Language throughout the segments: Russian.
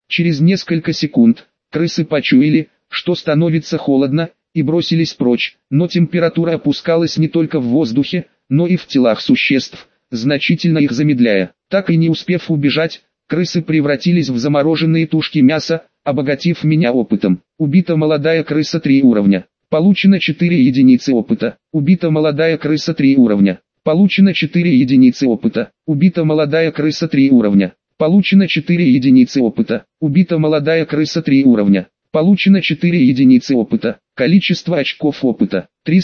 Через несколько секунд, крысы почуяли, что становится холодно, и бросились прочь, но температура опускалась не только в воздухе, но и в телах существ, значительно их замедляя. Так и не успев убежать, крысы превратились в замороженные тушки мяса, обогатив меня опытом. Убита молодая крыса 3 уровня. Получено 4 единицы опыта. Убита молодая крыса 3 уровня. Получено 4 единицы опыта. Убита молодая крыса 3 уровня. Получено 4 единицы опыта. Убита молодая крыса 3 уровня. Получено 4 единицы опыта. Количество очков опыта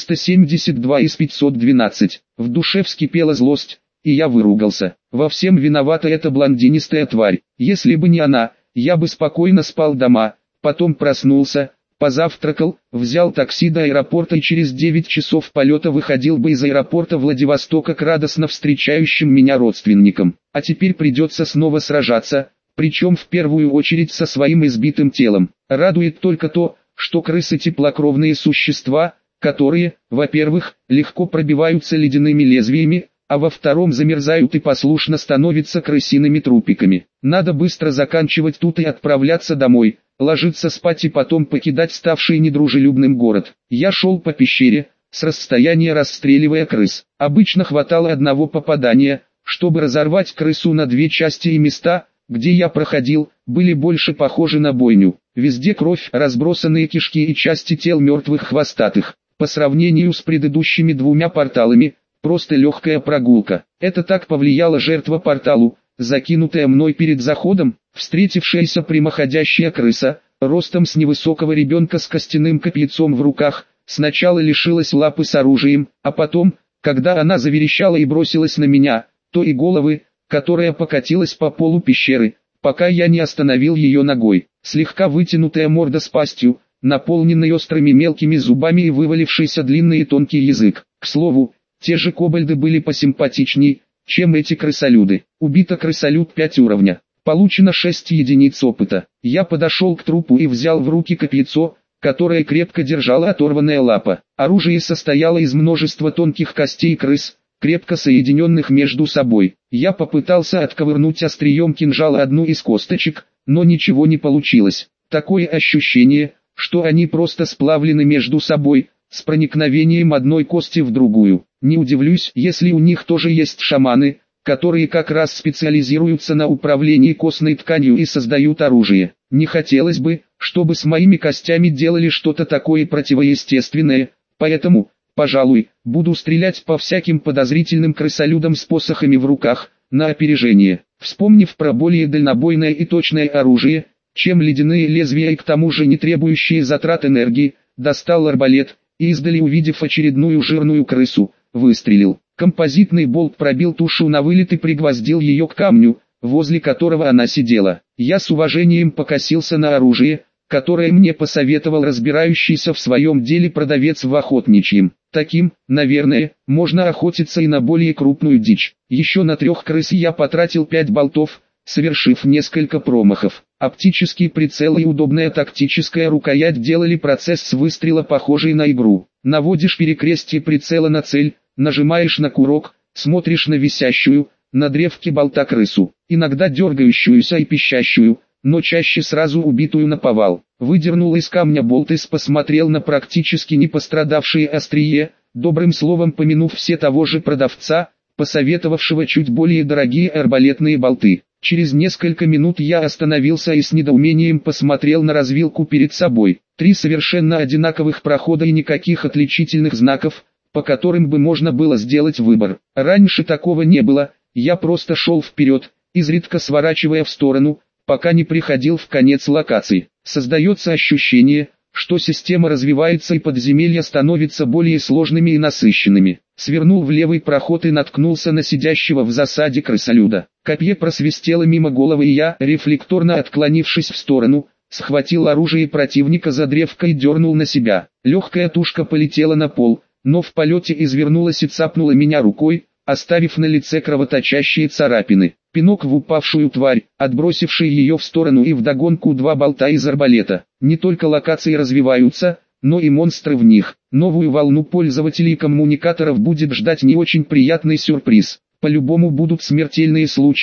372 из 512. В душе вскипела злость, и я выругался. Во всем виновата эта блондинистая тварь. Если бы не она, я бы спокойно спал дома, потом проснулся, позавтракал, взял такси до аэропорта и через 9 часов полета выходил бы из аэропорта Владивостока к радостно встречающим меня родственникам. А теперь придется снова сражаться, причем в первую очередь со своим избитым телом. Радует только то, что крысы теплокровные существа, которые, во-первых, легко пробиваются ледяными лезвиями, а во-втором замерзают и послушно становятся крысиными трупиками. Надо быстро заканчивать тут и отправляться домой, ложиться спать и потом покидать ставший недружелюбным город. Я шел по пещере, с расстояния расстреливая крыс. Обычно хватало одного попадания, чтобы разорвать крысу на 2 части, и места, где я проходил, были больше похожи на бойню. Везде кровь, разбросанные кишки и части тел мертвых хвостатых. По сравнению с предыдущими 2 порталами, просто легкая прогулка. Это так повлияла жертва порталу, закинутая мной перед заходом, встретившаяся прямоходящая крыса, ростом с невысокого ребенка с костяным копьецом в руках, сначала лишилась лапы с оружием, а потом, когда она заверещала и бросилась на меня, то и головы, которая покатилась по полу пещеры, пока я не остановил ее ногой. Слегка вытянутая морда с пастью, наполненный острыми мелкими зубами и вывалившийся длинный и тонкий язык. К слову, те же кобальды были посимпатичней, чем эти крысолюды. Убито крысолюд 5 уровня. Получено 6 единиц опыта. Я подошел к трупу и взял в руки копьецо, которое крепко держала оторванная лапа. Оружие состояло из множества тонких костей крыс, крепко соединенных между собой. Я попытался отковырнуть острием кинжала одну из косточек, но ничего не получилось. Такое ощущение, что они просто сплавлены между собой, с проникновением одной кости в другую. Не удивлюсь, если у них тоже есть шаманы, которые как раз специализируются на управлении костной тканью и создают оружие. Не хотелось бы, чтобы с моими костями делали что-то такое противоестественное, поэтому, пожалуй, буду стрелять по всяким подозрительным крысолюдам с посохами в руках, на опережение. Вспомнив про более дальнобойное и точное оружие, чем ледяные лезвия и к тому же не требующие затрат энергии, достал арбалет, и издали увидев очередную жирную крысу, выстрелил. Композитный болт пробил тушу на вылет и пригвоздил ее к камню, возле которого она сидела. Я с уважением покосился на оружие, которое мне посоветовал разбирающийся в своем деле продавец в охотничьем. Таким, наверное, можно охотиться и на более крупную дичь. Еще на 3 крыс я потратил 5 болтов, совершив несколько промахов. Оптический прицел и удобная тактическая рукоять делали процесс с выстрела похожий на игру. Наводишь перекрестие прицела на цель, нажимаешь на курок, смотришь на висящую, на древке болта крысу, иногда дергающуюся и пищащую, но чаще сразу убитую наповал. Выдернул из камня болт и посмотрел на практически не пострадавшее острие, добрым словом помянув все того же продавца, посоветовавшего чуть более дорогие арбалетные болты. Через несколько минут я остановился и с недоумением посмотрел на развилку перед собой. 3 совершенно одинаковых прохода и никаких отличительных знаков, по которым бы можно было сделать выбор. Раньше такого не было, я просто шел вперед, изредка сворачивая в сторону, пока не приходил в конец локации. Создается ощущение, что система развивается и подземелья становятся более сложными и насыщенными. Свернул в левый проход и наткнулся на сидящего в засаде крысолюда. Копье просвистело мимо головы и я, рефлекторно отклонившись в сторону, схватил оружие противника за древко и дернул на себя. Легкая тушка полетела на пол, но в полете извернулась и цапнула меня рукой, оставив на лице кровоточащие царапины. Пинок в упавшую тварь, отбросивший ее в сторону, и вдогонку 2 болта из арбалета. Не только локации развиваются, но и монстры в них. Новую волну пользователей коммуникаторов будет ждать не очень приятный сюрприз. По-любому будут смертельные случаи,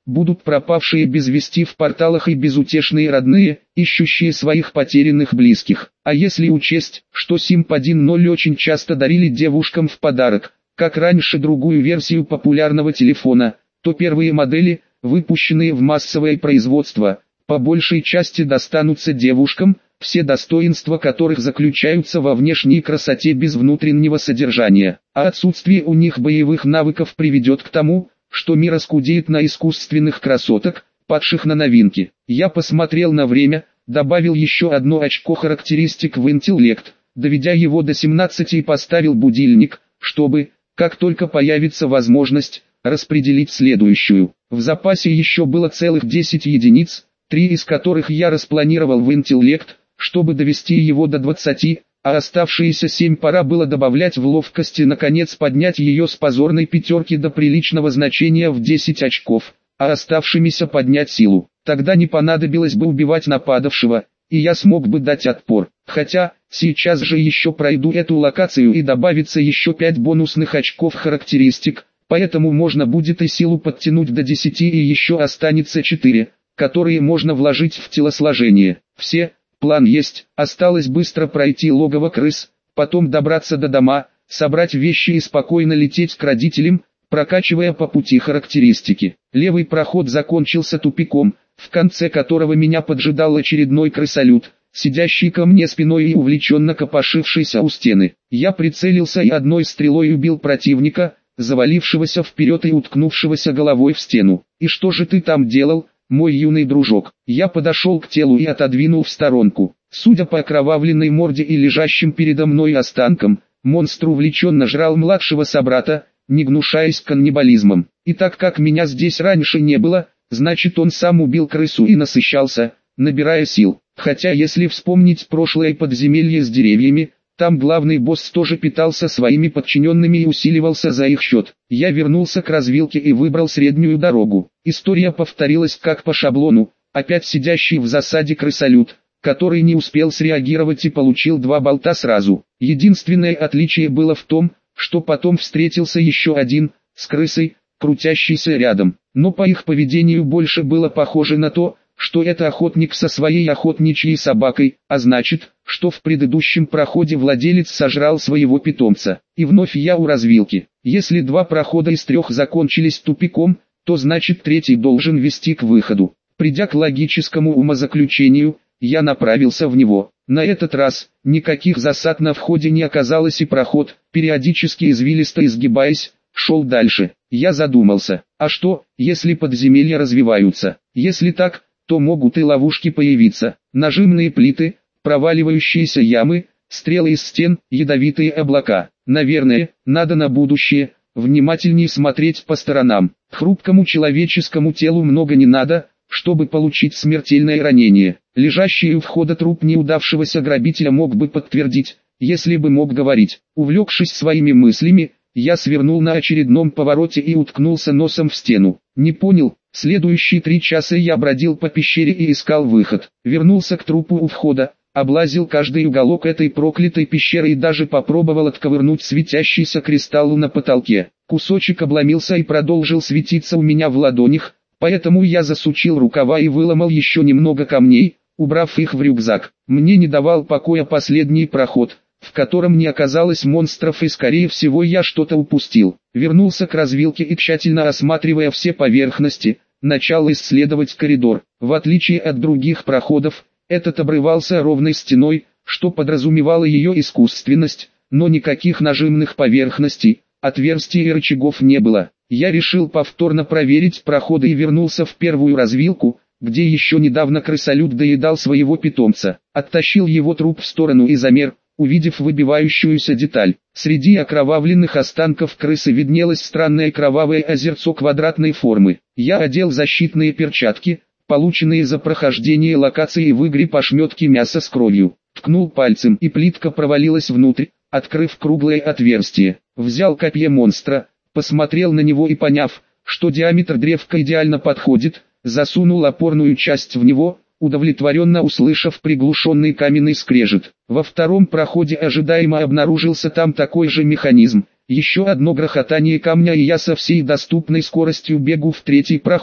будут пропавшие без вести в порталах и безутешные родные, ищущие своих потерянных близких. А если учесть, что Симп 1.0 очень часто дарили девушкам в подарок, как раньше другую версию популярного телефона, то первые модели, выпущенные в массовое производство, по большей части достанутся девушкам, все достоинства которых заключаются во внешней красоте без внутреннего содержания, а отсутствие у них боевых навыков приведет к тому, что мир оскудеет на искусственных красоток, падших на новинки. Я посмотрел на время, добавил еще одно очко характеристик в интеллект, доведя его до 17 и поставил будильник, чтобы, как только появится возможность, распределить следующую. В запасе еще было целых 10 единиц, 3 из которых я распланировал в интеллект, чтобы довести его до 20, а оставшиеся 7 пора было добавлять в ловкость и наконец поднять ее с позорной пятерки до приличного значения в 10 очков, а оставшимися поднять силу. Тогда не понадобилось бы убивать нападавшего, и я смог бы дать отпор. Хотя, сейчас же еще пройду эту локацию и добавится еще 5 бонусных очков характеристик, поэтому можно будет и силу подтянуть до 10 и еще останется 4, которые можно вложить в телосложение. Все. План есть, осталось быстро пройти логово крыс, потом добраться до дома, собрать вещи и спокойно лететь к родителям, прокачивая по пути характеристики. Левый проход закончился тупиком, в конце которого меня поджидал очередной крысолют, сидящий ко мне спиной и увлеченно копошившийся у стены. Я прицелился и одной стрелой убил противника, завалившегося вперед и уткнувшегося головой в стену. «И что же ты там делал, мой юный дружок?» Я подошел к телу и отодвинул в сторонку. Судя по окровавленной морде и лежащим передо мной останкам, монстр увлеченно жрал младшего собрата, не гнушаясь каннибализмом. И так как меня здесь раньше не было, значит он сам убил крысу и насыщался, набирая сил. Хотя если вспомнить прошлое подземелье с деревьями, там главный босс тоже питался своими подчиненными и усиливался за их счет. Я вернулся к развилке и выбрал среднюю дорогу. История повторилась как по шаблону, опять сидящий в засаде крысолют, который не успел среагировать и получил 2 болта сразу. Единственное отличие было в том, что потом встретился еще один, с крысой, крутящийся рядом. Но по их поведению больше было похоже на то, что это охотник со своей охотничьей собакой, а значит, что в предыдущем проходе владелец сожрал своего питомца. И вновь я у развилки. Если 2 прохода из 3 закончились тупиком, то значит 3-й должен вести к выходу. Придя к логическому умозаключению, я направился в него. На этот раз, никаких засад на входе не оказалось и проход, периодически извилисто изгибаясь, шел дальше. Я задумался, а что, если подземелья развиваются? Если так, то могут и ловушки появиться. Нажимные плиты, проваливающиеся ямы, стрелы из стен, ядовитые облака. Наверное, надо на будущее внимательнее смотреть по сторонам. Хрупкому человеческому телу много не надо, чтобы получить смертельное ранение. Лежащий у входа труп неудавшегося грабителя мог бы подтвердить, если бы мог говорить. Увлекшись своими мыслями, я свернул на очередном повороте и уткнулся носом в стену. Не понял, следующие 3 часа я бродил по пещере и искал выход. Вернулся к трупу у входа, облазил каждый уголок этой проклятой пещеры и даже попробовал отковырнуть светящийся кристалл на потолке. Кусочек обломился и продолжил светиться у меня в ладонях, поэтому я засучил рукава и выломал еще немного камней, убрав их в рюкзак. Мне не давал покоя последний проход, в котором не оказалось монстров и скорее всего я что-то упустил. Вернулся к развилке и тщательно осматривая все поверхности, начал исследовать коридор. В отличие от других проходов, этот обрывался ровной стеной, что подразумевало ее искусственность, но никаких нажимных поверхностей, отверстий и рычагов не было. Я решил повторно проверить проходы и вернулся в первую развилку, где еще недавно крысолют доедал своего питомца. Оттащил его труп в сторону и замер, увидев выбивающуюся деталь. Среди окровавленных останков крысы виднелось странное кровавое озерцо квадратной формы. Я одел защитные перчатки, полученные за прохождение локации, и выгреб ошметки мяса с кровью. Ткнул пальцем, и плитка провалилась внутрь, открыв круглое отверстие. Взял копье монстра, посмотрел на него и, поняв, что диаметр древка идеально подходит, засунул опорную часть в него, удовлетворенно услышав приглушенный каменный скрежет. Во втором проходе ожидаемо обнаружился там такой же механизм. Еще одно грохотание камня, и я со всей доступной скоростью бегу в 3-й проход.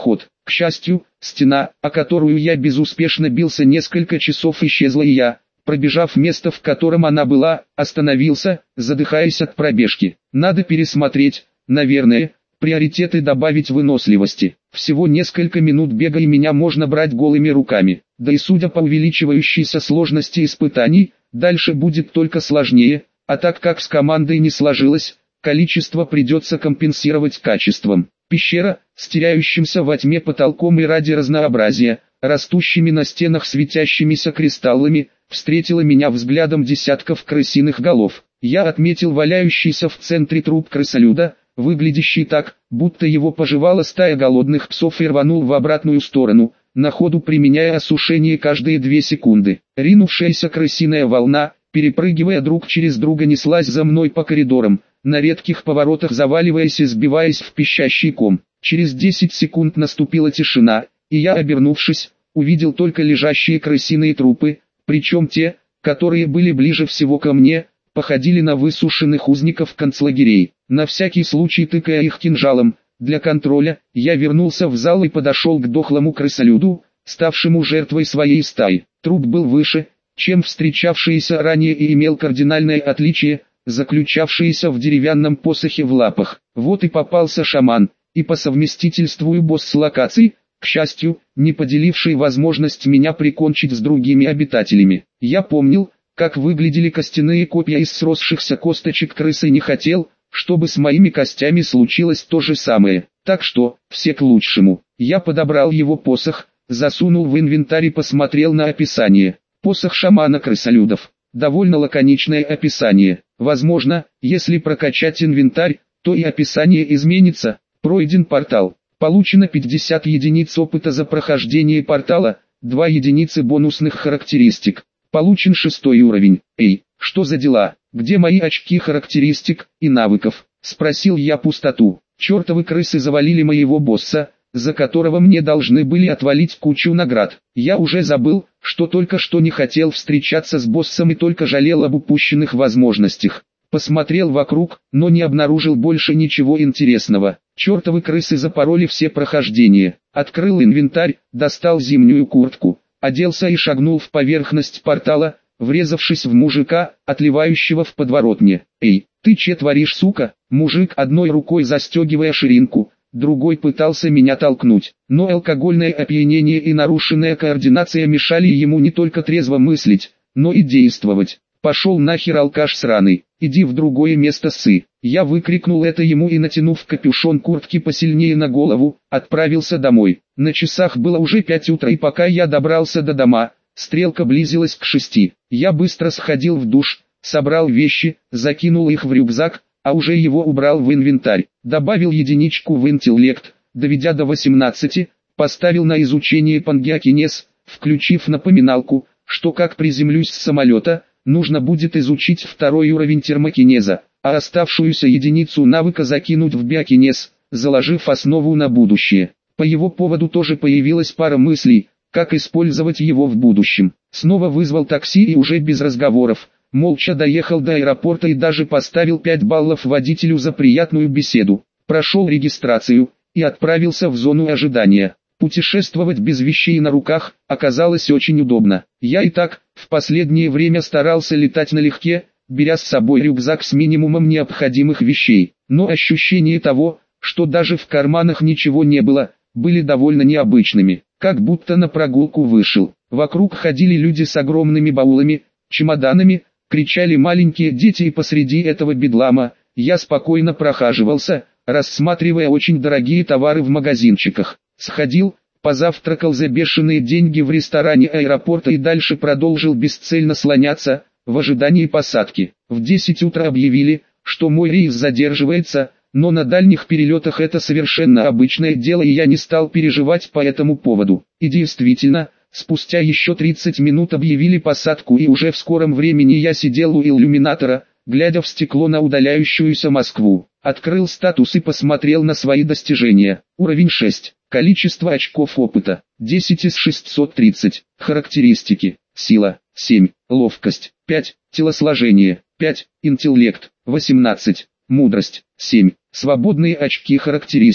К счастью, стена, о которую я безуспешно бился несколько часов, исчезла, и я, пробежав место, в котором она была, остановился, задыхаясь от пробежки. Надо пересмотреть, наверное, приоритеты, добавить выносливости. Всего несколько минут бега и меня можно брать голыми руками. Да и судя по увеличивающейся сложности испытаний, дальше будет только сложнее, а так как с командой не сложилось, количество придется компенсировать качеством. Пещера, с теряющимся во тьме потолком и ради разнообразия, растущими на стенах светящимися кристаллами, встретила меня взглядом десятков крысиных голов. Я отметил валяющийся в центре труп крысолюда, выглядящий так, будто его пожевала стая голодных псов, и рванул в обратную сторону, на ходу применяя осушение каждые 2 секунды. Ринувшаяся крысиная волна, перепрыгивая друг через друга, неслась за мной по коридорам, на редких поворотах заваливаясь и сбиваясь в пищащий ком. Через 10 секунд наступила тишина, и я, обернувшись, увидел только лежащие крысиные трупы, причем те, которые были ближе всего ко мне, походили на высушенных узников концлагерей. На всякий случай, тыкая их кинжалом, для контроля, я вернулся в зал и подошел к дохлому крысолюду, ставшему жертвой своей стаи. Труп был выше, чем встречавшиеся ранее, и имел кардинальное отличие, заключавшееся в деревянном посохе в лапах. Вот и попался шаман, и по совместительству и босс локаций, к счастью, не поделивший возможность меня прикончить с другими обитателями. Я помнил, как выглядели костяные копья из сросшихся косточек крысы, и не хотел, чтобы с моими костями случилось то же самое. Так что, все к лучшему. Я подобрал его посох, засунул в инвентарь и посмотрел на описание. Посох шамана крысолюдов. Довольно лаконичное описание. Возможно, если прокачать инвентарь, то и описание изменится. Пройден портал. Получено 50 единиц опыта за прохождение портала, 2 единицы бонусных характеристик. Получен 6 уровень. Эй, что за дела? Где мои очки характеристик и навыков? Спросил я пустоту. Чертовы крысы завалили моего босса, за которого мне должны были отвалить кучу наград. Я уже забыл, что только что не хотел встречаться с боссом и только жалел об упущенных возможностях. Посмотрел вокруг, но не обнаружил больше ничего интересного. Чертовы крысы запороли все прохождения. Открыл инвентарь, достал зимнюю куртку, оделся и шагнул в поверхность портала, врезавшись в мужика, отливающего в подворотне. «Эй, ты че творишь, сука?» Мужик, одной рукой застегивая ширинку, другой пытался меня толкнуть. Но алкогольное опьянение и нарушенная координация мешали ему не только трезво мыслить, но и действовать. «Пошел нахер, алкаш сраный, иди в другое место, ссы!» Я выкрикнул это ему и, натянув капюшон куртки посильнее на голову, отправился домой. На часах было уже 5 утра, и пока я добрался до дома, стрелка близилась к 6. Я быстро сходил в душ, собрал вещи, закинул их в рюкзак, а уже его убрал в инвентарь. Добавил единичку в интеллект, доведя до 18, поставил на изучение пангеокинез, включив напоминалку, что как приземлюсь с самолета, нужно будет изучить 2-й уровень термокинеза, а оставшуюся единицу навыка закинуть в биокинез, заложив основу на будущее. По его поводу тоже появилась пара мыслей, как использовать его в будущем. Снова вызвал такси и уже без разговоров, молча доехал до аэропорта и даже поставил 5 баллов водителю за приятную беседу. Прошел регистрацию и отправился в зону ожидания. Путешествовать без вещей на руках оказалось очень удобно. Я и так в последнее время старался летать налегке, беря с собой рюкзак с минимумом необходимых вещей. Но ощущение того, что даже в карманах ничего не было, были довольно необычными. Как будто на прогулку вышел. Вокруг ходили люди с огромными баулами, чемоданами, кричали маленькие дети, и посреди этого бедлама я спокойно прохаживался, рассматривая очень дорогие товары в магазинчиках. Сходил, позавтракал за бешеные деньги в ресторане аэропорта и дальше продолжил бесцельно слоняться, в ожидании посадки. В 10 утра объявили, что мой рейс задерживается, но на дальних перелетах это совершенно обычное дело, и я не стал переживать по этому поводу. И действительно, спустя еще 30 минут объявили посадку, и уже в скором времени я сидел у иллюминатора, глядя в стекло на удаляющуюся Москву. Открыл статус и посмотрел на свои достижения. Уровень 6. Количество очков опыта 10 из 630. Характеристики: сила 7, ловкость 5, телосложение 5, интеллект 18, мудрость 7. Свободные очки характеристик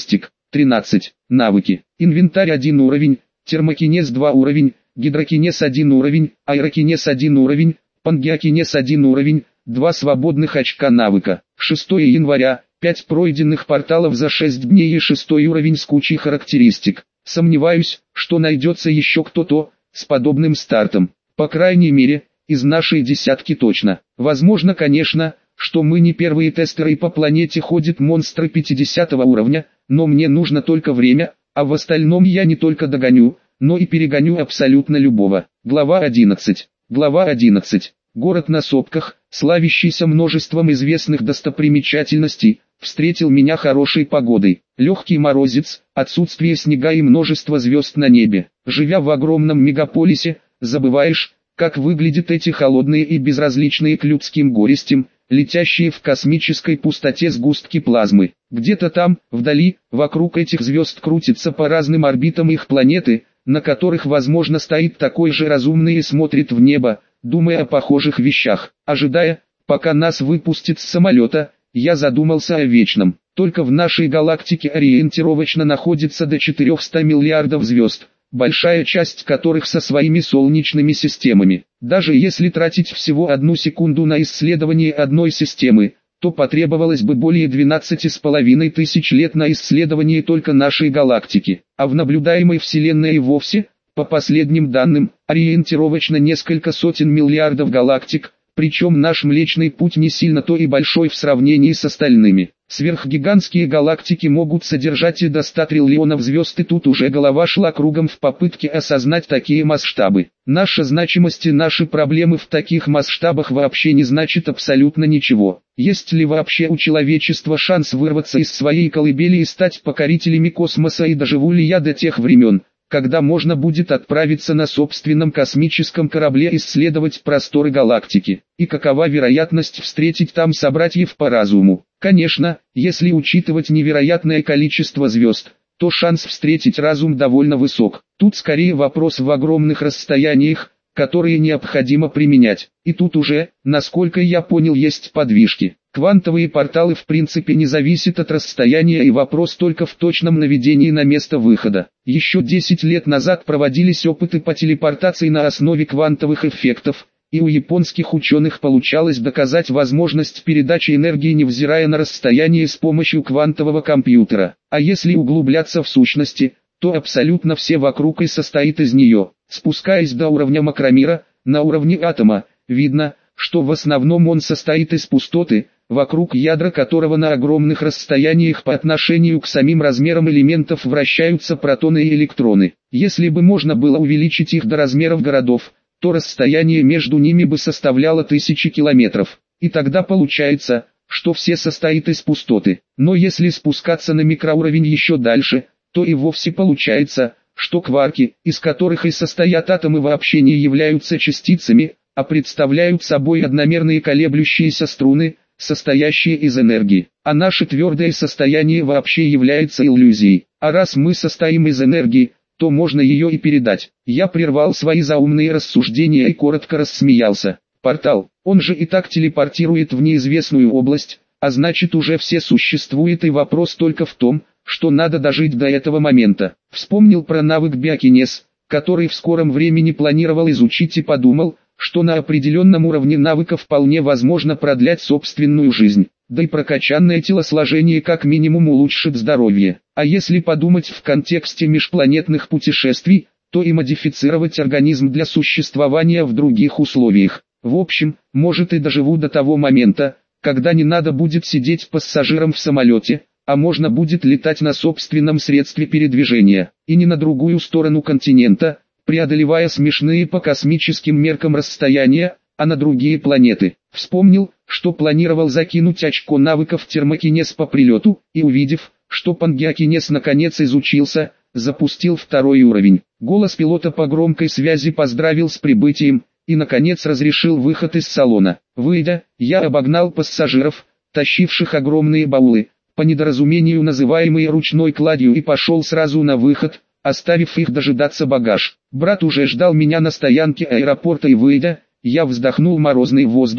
13. Навыки. Инвентарь 1 уровень, термокинез 2 уровень, гидрокинез 1 уровень, аэрокинез 1 уровень, пангеокинез 1 уровень, 2 свободных очка навыка. 6 января, 5 пройденных порталов за 6 дней и 6 уровень с кучей характеристик. Сомневаюсь, что найдется еще кто-то с подобным стартом. По крайней мере, из нашей десятки точно. Возможно, конечно, что мы не первые тестеры и по планете ходят монстры 50 уровня, но мне нужно только время, а в остальном я не только догоню, но и перегоню абсолютно любого. Глава 11. Глава 11. Город на сопках, славящийся множеством известных достопримечательностей, встретил меня хорошей погодой. Легкий морозец, отсутствие снега и множество звезд на небе. Живя в огромном мегаполисе, забываешь, как выглядят эти холодные и безразличные к людским горестям, летящие в космической пустоте сгустки плазмы. Где-то там, вдали, вокруг этих звезд крутятся по разным орбитам их планеты, на которых, возможно, стоит такой же разумный и смотрит в небо, думая о похожих вещах. Ожидая, пока нас выпустят с самолета, я задумался о вечном. Только в нашей галактике ориентировочно находится до 400 миллиардов звезд, большая часть которых со своими солнечными системами. Даже если тратить всего 1 секунду на исследование одной системы, то потребовалось бы более 12,5 тысяч лет на исследование только нашей галактики. А в наблюдаемой Вселенной и вовсе, по последним данным, ориентировочно несколько сотен миллиардов галактик, причем наш Млечный Путь не сильно то и большой в сравнении с остальными. Сверхгигантские галактики могут содержать и до 100 триллионов звезд, и тут уже голова шла кругом в попытке осознать такие масштабы. Наша значимость и наши проблемы в таких масштабах вообще не значит абсолютно ничего. Есть ли вообще у человечества шанс вырваться из своей колыбели и стать покорителями космоса, и доживу ли я до тех времен, когда можно будет отправиться на собственном космическом корабле исследовать просторы галактики, и какова вероятность встретить там собратьев по разуму. Конечно, если учитывать невероятное количество звезд, то шанс встретить разум довольно высок. Тут скорее вопрос в огромных расстояниях, которые необходимо применять. И тут уже, насколько я понял, есть подвижки. Квантовые порталы в принципе не зависят от расстояния, и вопрос только в точном наведении на место выхода. Еще 10 лет назад проводились опыты по телепортации на основе квантовых эффектов, и у японских ученых получалось доказать возможность передачи энергии невзирая на расстояние с помощью квантового компьютера. А если углубляться в сущности, то абсолютно все вокруг и состоит из нее. Спускаясь до уровня макромира, на уровне атома, видно, что в основном он состоит из пустоты, вокруг ядра которого на огромных расстояниях по отношению к самим размерам элементов вращаются протоны и электроны. Если бы можно было увеличить их до размеров городов, то расстояние между ними бы составляло тысячи километров. И тогда получается, что все состоит из пустоты. Но если спускаться на микроуровень еще дальше, то и вовсе получается, что кварки, из которых и состоят атомы, вообще не являются частицами, а представляют собой одномерные колеблющиеся струны, состоящие из энергии. А наше твердое состояние вообще является иллюзией. А раз мы состоим из энергии, то можно ее и передать. Я прервал свои заумные рассуждения и коротко рассмеялся. Портал, он же и так телепортирует в неизвестную область, а значит уже все существует, и вопрос только в том, что надо дожить до этого момента. Вспомнил про навык биокинез, который в скором времени планировал изучить, и подумал, что на определенном уровне навыка вполне возможно продлять собственную жизнь. Да и прокачанное телосложение как минимум улучшит здоровье. А если подумать в контексте межпланетных путешествий, то и модифицировать организм для существования в других условиях. В общем, может и доживу до того момента, когда не надо будет сидеть пассажиром в самолете, а можно будет летать на собственном средстве передвижения, и не на другую сторону континента, преодолевая смешные по космическим меркам расстояния, а на другие планеты. Вспомнил, что планировал закинуть очко навыков термокинез по прилету, и увидев, что пангеокинез наконец изучился, запустил 2-й уровень. Голос пилота по громкой связи поздравил с прибытием, и наконец разрешил выход из салона. Выйдя, я обогнал пассажиров, тащивших огромные баулы, по недоразумению называемые ручной кладью, и пошел сразу на выход, оставив их дожидаться багаж. Брат уже ждал меня на стоянке аэропорта, и выйдя, я вздохнул морозный воздух,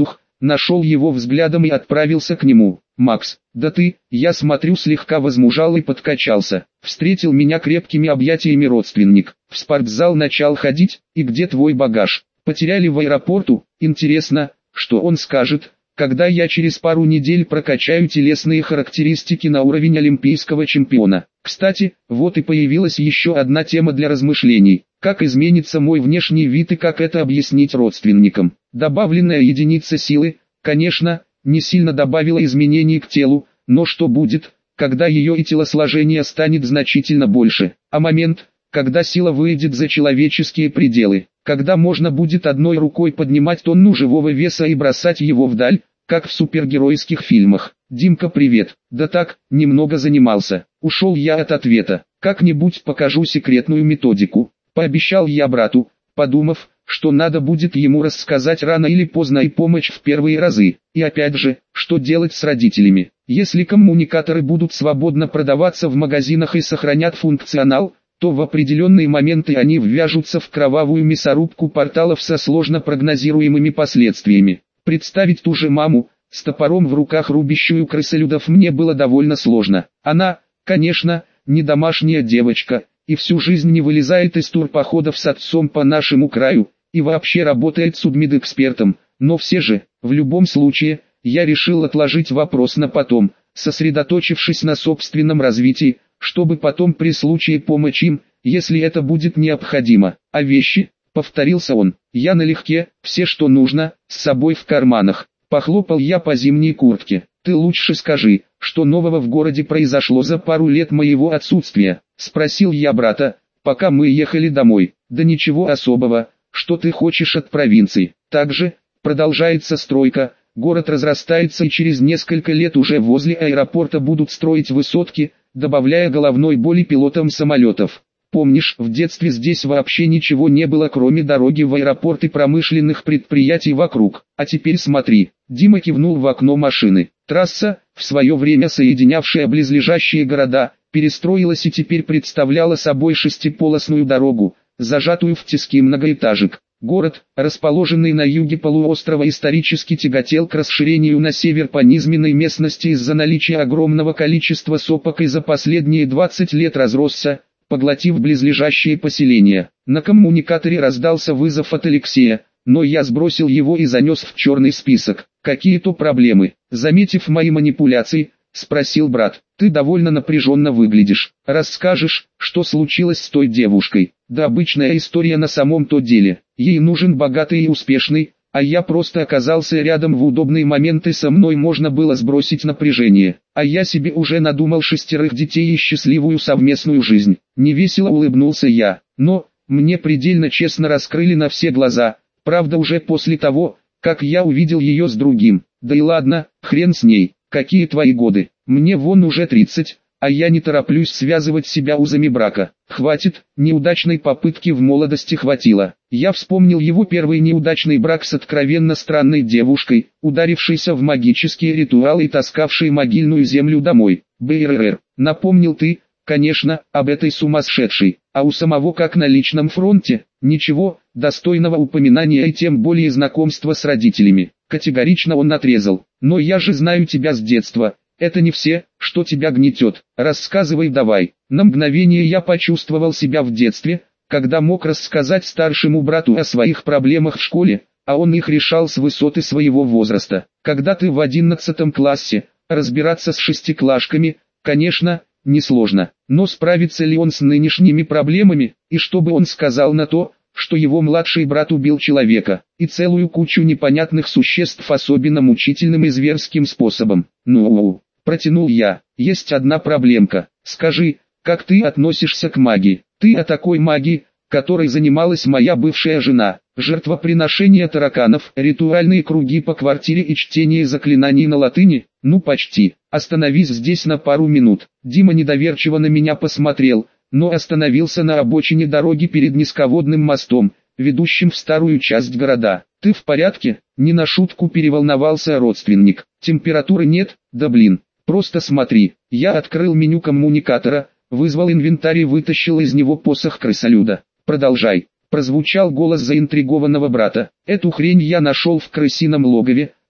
нашел его взглядом и отправился к нему. «Макс, да ты, я смотрю, слегка возмужал и подкачался. Встретил меня крепкими объятиями родственник. В спортзал начал ходить, и где твой багаж? Потеряли в аэропорту? Интересно, что он скажет, когда я через пару недель прокачаю телесные характеристики на уровень олимпийского чемпиона. Кстати, вот и появилась еще одна тема для размышлений. Как изменится мой внешний вид и как это объяснить родственникам? Добавленная единица силы, конечно, не сильно добавила изменений к телу, но что будет, когда ее и телосложение станет значительно больше? А момент, когда сила выйдет за человеческие пределы, когда можно будет одной рукой поднимать тонну живого веса и бросать его вдаль, как в супергеройских фильмах. «Димка, привет». «Да так, немного занимался». Ушел я от ответа. «Как-нибудь покажу секретную методику», пообещал я брату, подумав, что надо будет ему рассказать рано или поздно и помочь в первые разы. И опять же, что делать с родителями? Если коммуникаторы будут свободно продаваться в магазинах и сохранят функционал, то в определенные моменты они ввяжутся в кровавую мясорубку порталов со сложно прогнозируемыми последствиями. Представить ту же маму, с топором в руках рубящую крысолюдов, мне было довольно сложно. Она, конечно, не домашняя девочка, и всю жизнь не вылезает из турпоходов с отцом по нашему краю, и вообще работает судмедэкспертом, но все же, в любом случае, я решил отложить вопрос на потом, сосредоточившись на собственном развитии, чтобы потом при случае помочь им, если это будет необходимо. А вещи, повторился он, я налегке, все что нужно, с собой в карманах. Похлопал я по зимней куртке. Ты лучше скажи, что нового в городе произошло за пару лет моего отсутствия? Спросил я брата, пока мы ехали домой. Да ничего особого, что ты хочешь от провинции. Также, продолжается стройка, город разрастается и через несколько лет уже возле аэропорта будут строить высотки, добавляя головной боли пилотам самолетов. Помнишь, в детстве здесь вообще ничего не было, кроме дороги в аэропорт и промышленных предприятий вокруг. А теперь смотри. Дима кивнул в окно машины. Трасса, в свое время соединявшая близлежащие города, перестроилась и теперь представляла собой шестиполосную дорогу, зажатую в тиски многоэтажек. Город, расположенный на юге полуострова, исторически тяготел к расширению на север по низменной местности из-за наличия огромного количества сопок и за последние 20 лет разросся, поглотив близлежащие поселения. На коммуникаторе раздался вызов от Алексея, но я сбросил его и занес в черный список. Какие-то проблемы. Заметив мои манипуляции, спросил брат. Ты довольно напряженно выглядишь. Расскажешь, что случилось с той девушкой? Да обычная история на самом-то деле. Ей нужен богатый и успешный, а я просто оказался рядом в удобный момент, и со мной можно было сбросить напряжение. А я себе уже надумал 6 детей и счастливую совместную жизнь. Невесело улыбнулся я. Но, мне предельно честно раскрыли на все глаза. Правда, уже после того, как я увидел ее с другим. Да и ладно, хрен с ней. Какие твои годы? Мне вон уже 30, а я не тороплюсь связывать себя узами брака. Хватит, неудачной попытки в молодости хватило. Я вспомнил его первый неудачный брак с откровенно странной девушкой, ударившейся в магические ритуалы и таскавшей могильную землю домой. БРР. Напомнил ты, конечно, об этой сумасшедшей. А у самого как на личном фронте? Ничего, достойного упоминания и тем более знакомства с родителями. Категорично он отрезал. Но я же знаю тебя с детства. Это не все, что тебя гнетет. Рассказывай давай. На мгновение я почувствовал себя в детстве, когда мог рассказать старшему брату о своих проблемах в школе, а он их решал с высоты своего возраста. Когда ты в 11 классе, разбираться с шестиклашками, конечно, несложно. Но справится ли он с нынешними проблемами, и что бы он сказал на то, что его младший брат убил человека, и целую кучу непонятных существ особенно мучительным и зверским способом? Ну, протянул я, есть одна проблемка. Скажи, как ты относишься к магии? Ты о такой магии, которой занималась моя бывшая жена, жертвоприношение тараканов, ритуальные круги по квартире и чтение заклинаний на латыни? Ну почти. Остановись здесь на пару минут. Дима недоверчиво на меня посмотрел, но остановился на обочине дороги перед низководным мостом, ведущим в старую часть города. «Ты в порядке?» — не на шутку переволновался родственник. «Температуры нет? Да блин, просто смотри». Я открыл меню коммуникатора, вызвал инвентарь и вытащил из него посох крысолюда. «Продолжай», — прозвучал голос заинтригованного брата. «Эту хрень я нашел в крысином логове,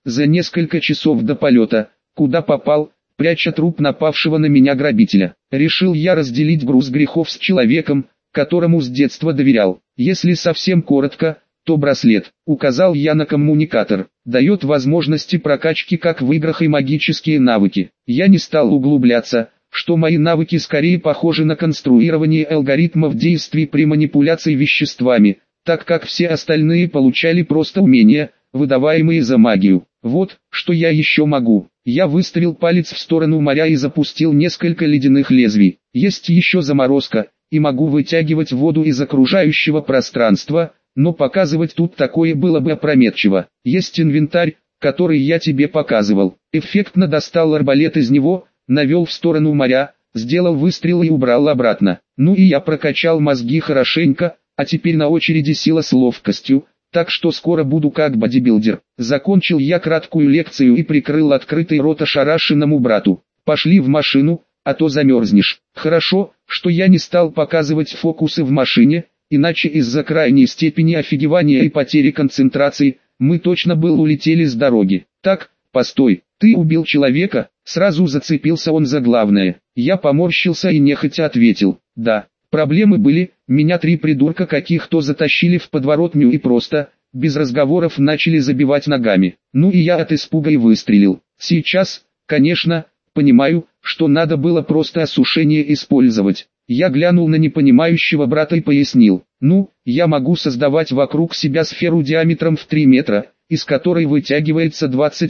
за несколько часов до полета, куда попал, пряча труп напавшего на меня грабителя. Решил я разделить груз грехов с человеком, которому с детства доверял. Если совсем коротко, то браслет, указал я на коммуникатор, дает возможности прокачки как в играх и магические навыки. Я не стал углубляться, что мои навыки скорее похожи на конструирование алгоритмов действий при манипуляции веществами, так как все остальные получали просто умения, выдаваемые за магию. Вот, что я еще могу. Я выставил палец в сторону моря и запустил несколько ледяных лезвий. Есть еще заморозка, и могу вытягивать воду из окружающего пространства, но показывать тут такое было бы опрометчиво. Есть инвентарь, который я тебе показывал. Эффектно достал арбалет из него, навел в сторону моря, сделал выстрел и убрал обратно. Ну и я прокачал мозги хорошенько, а теперь на очереди сила с ловкостью, так что скоро буду как бодибилдер. Закончил я краткую лекцию и прикрыл открытый рот ошарашенному брату. Пошли в машину, а то замерзнешь. Хорошо, что я не стал показывать фокусы в машине, иначе из-за крайней степени офигевания и потери концентрации, мы точно бы улетели с дороги. Так, постой, ты убил человека? Сразу зацепился он за главное. Я поморщился и нехотя ответил, да. Проблемы были, меня 3 придурка каких-то затащили в подворотню и просто, без разговоров начали забивать ногами. Ну и я от испуга и выстрелил. Сейчас, конечно, понимаю, что надо было просто осушение использовать. Я глянул на непонимающего брата и пояснил. Ну, я могу создавать вокруг себя сферу диаметром в 3 метра, из которой вытягивается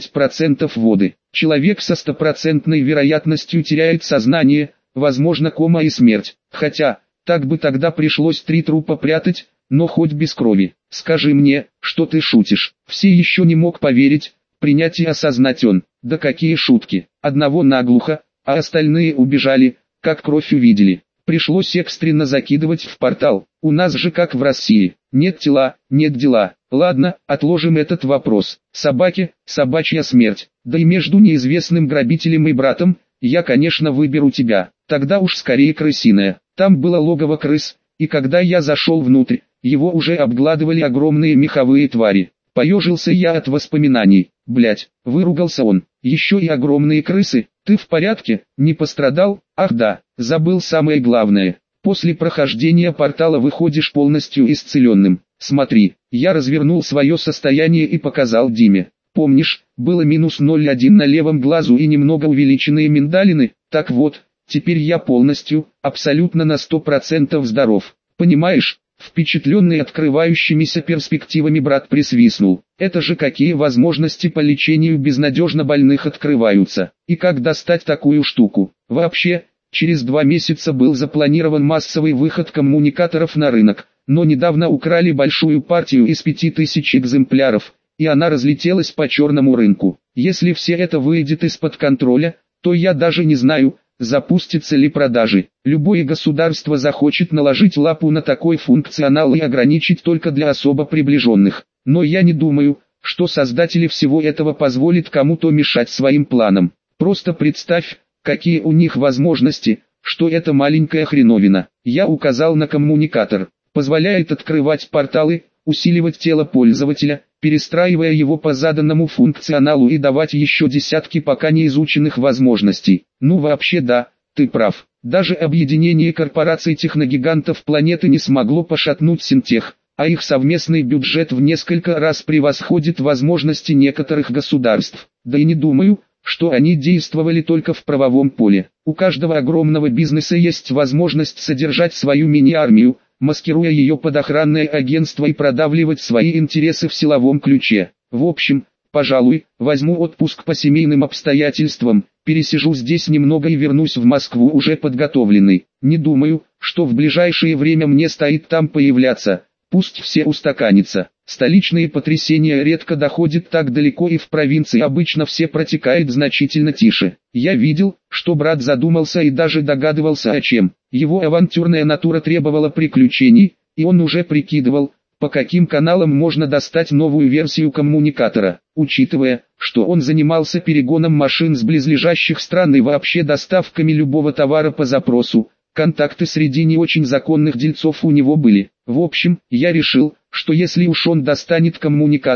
20% воды. Человек со 100% вероятностью теряет сознание, возможно кома и смерть. Хотя, так бы тогда пришлось 3 трупа прятать, но хоть без крови. Скажи мне, что ты шутишь. Все еще не мог поверить, принять и осознать он. Да какие шутки. Одного наглухо, а остальные убежали, как кровь увидели. Пришлось экстренно закидывать в портал. У нас же как в России. Нет тела, нет дела. Ладно, отложим этот вопрос. Собаки, собачья смерть. Да и между неизвестным грабителем и братом, я конечно выберу тебя. Тогда уж скорее крысиная. Там было логово крыс, и когда я зашел внутрь, его уже обгладывали огромные меховые твари. Поежился я от воспоминаний. Блять, выругался он. Еще и огромные крысы. Ты в порядке? Не пострадал? Ах да, забыл самое главное. После прохождения портала выходишь полностью исцеленным. Смотри, я развернул свое состояние и показал Диме. Помнишь, было минус 0,1 на левом глазу и немного увеличенные миндалины? Так вот, теперь я полностью, абсолютно на 100% здоров. Понимаешь? Впечатленный открывающимися перспективами брат присвистнул. Это же какие возможности по лечению безнадежно больных открываются. И как достать такую штуку? Вообще, через 2 месяца был запланирован массовый выход коммуникаторов на рынок, но недавно украли большую партию из 5000 экземпляров, и она разлетелась по черному рынку. Если все это выйдет из-под контроля, то я даже не знаю, запустятся ли продажи. Любое государство захочет наложить лапу на такой функционал и ограничить только для особо приближенных. Но я не думаю, что создатели всего этого позволят кому-то мешать своим планам. Просто представь, какие у них возможности, что это маленькая хреновина. Я указал на коммуникатор. Позволяет открывать порталы, усиливать тело пользователя, перестраивая его по заданному функционалу и давать еще десятки пока не изученных возможностей. Ну вообще да, ты прав. Даже объединение корпораций техногигантов планеты не смогло пошатнуть Синтех, а их совместный бюджет в несколько раз превосходит возможности некоторых государств. Да и не думаю, что они действовали только в правовом поле. У каждого огромного бизнеса есть возможность содержать свою мини-армию, маскируя ее под охранное агентство и продавливать свои интересы в силовом ключе. В общем, пожалуй, возьму отпуск по семейным обстоятельствам, пересижу здесь немного и вернусь в Москву уже подготовленный. Не думаю, что в ближайшее время мне стоит там появляться, пусть все устаканится. Столичные потрясения редко доходят так далеко и в провинции обычно все протекает значительно тише. Я видел, что брат задумался и даже догадывался о чем. Его авантюрная натура требовала приключений, и он уже прикидывал, по каким каналам можно достать новую версию коммуникатора. Учитывая, что он занимался перегоном машин с близлежащих стран и вообще доставками любого товара по запросу, контакты среди не очень законных дельцов у него были. В общем, я решил, что если уж он достанет коммуникатор,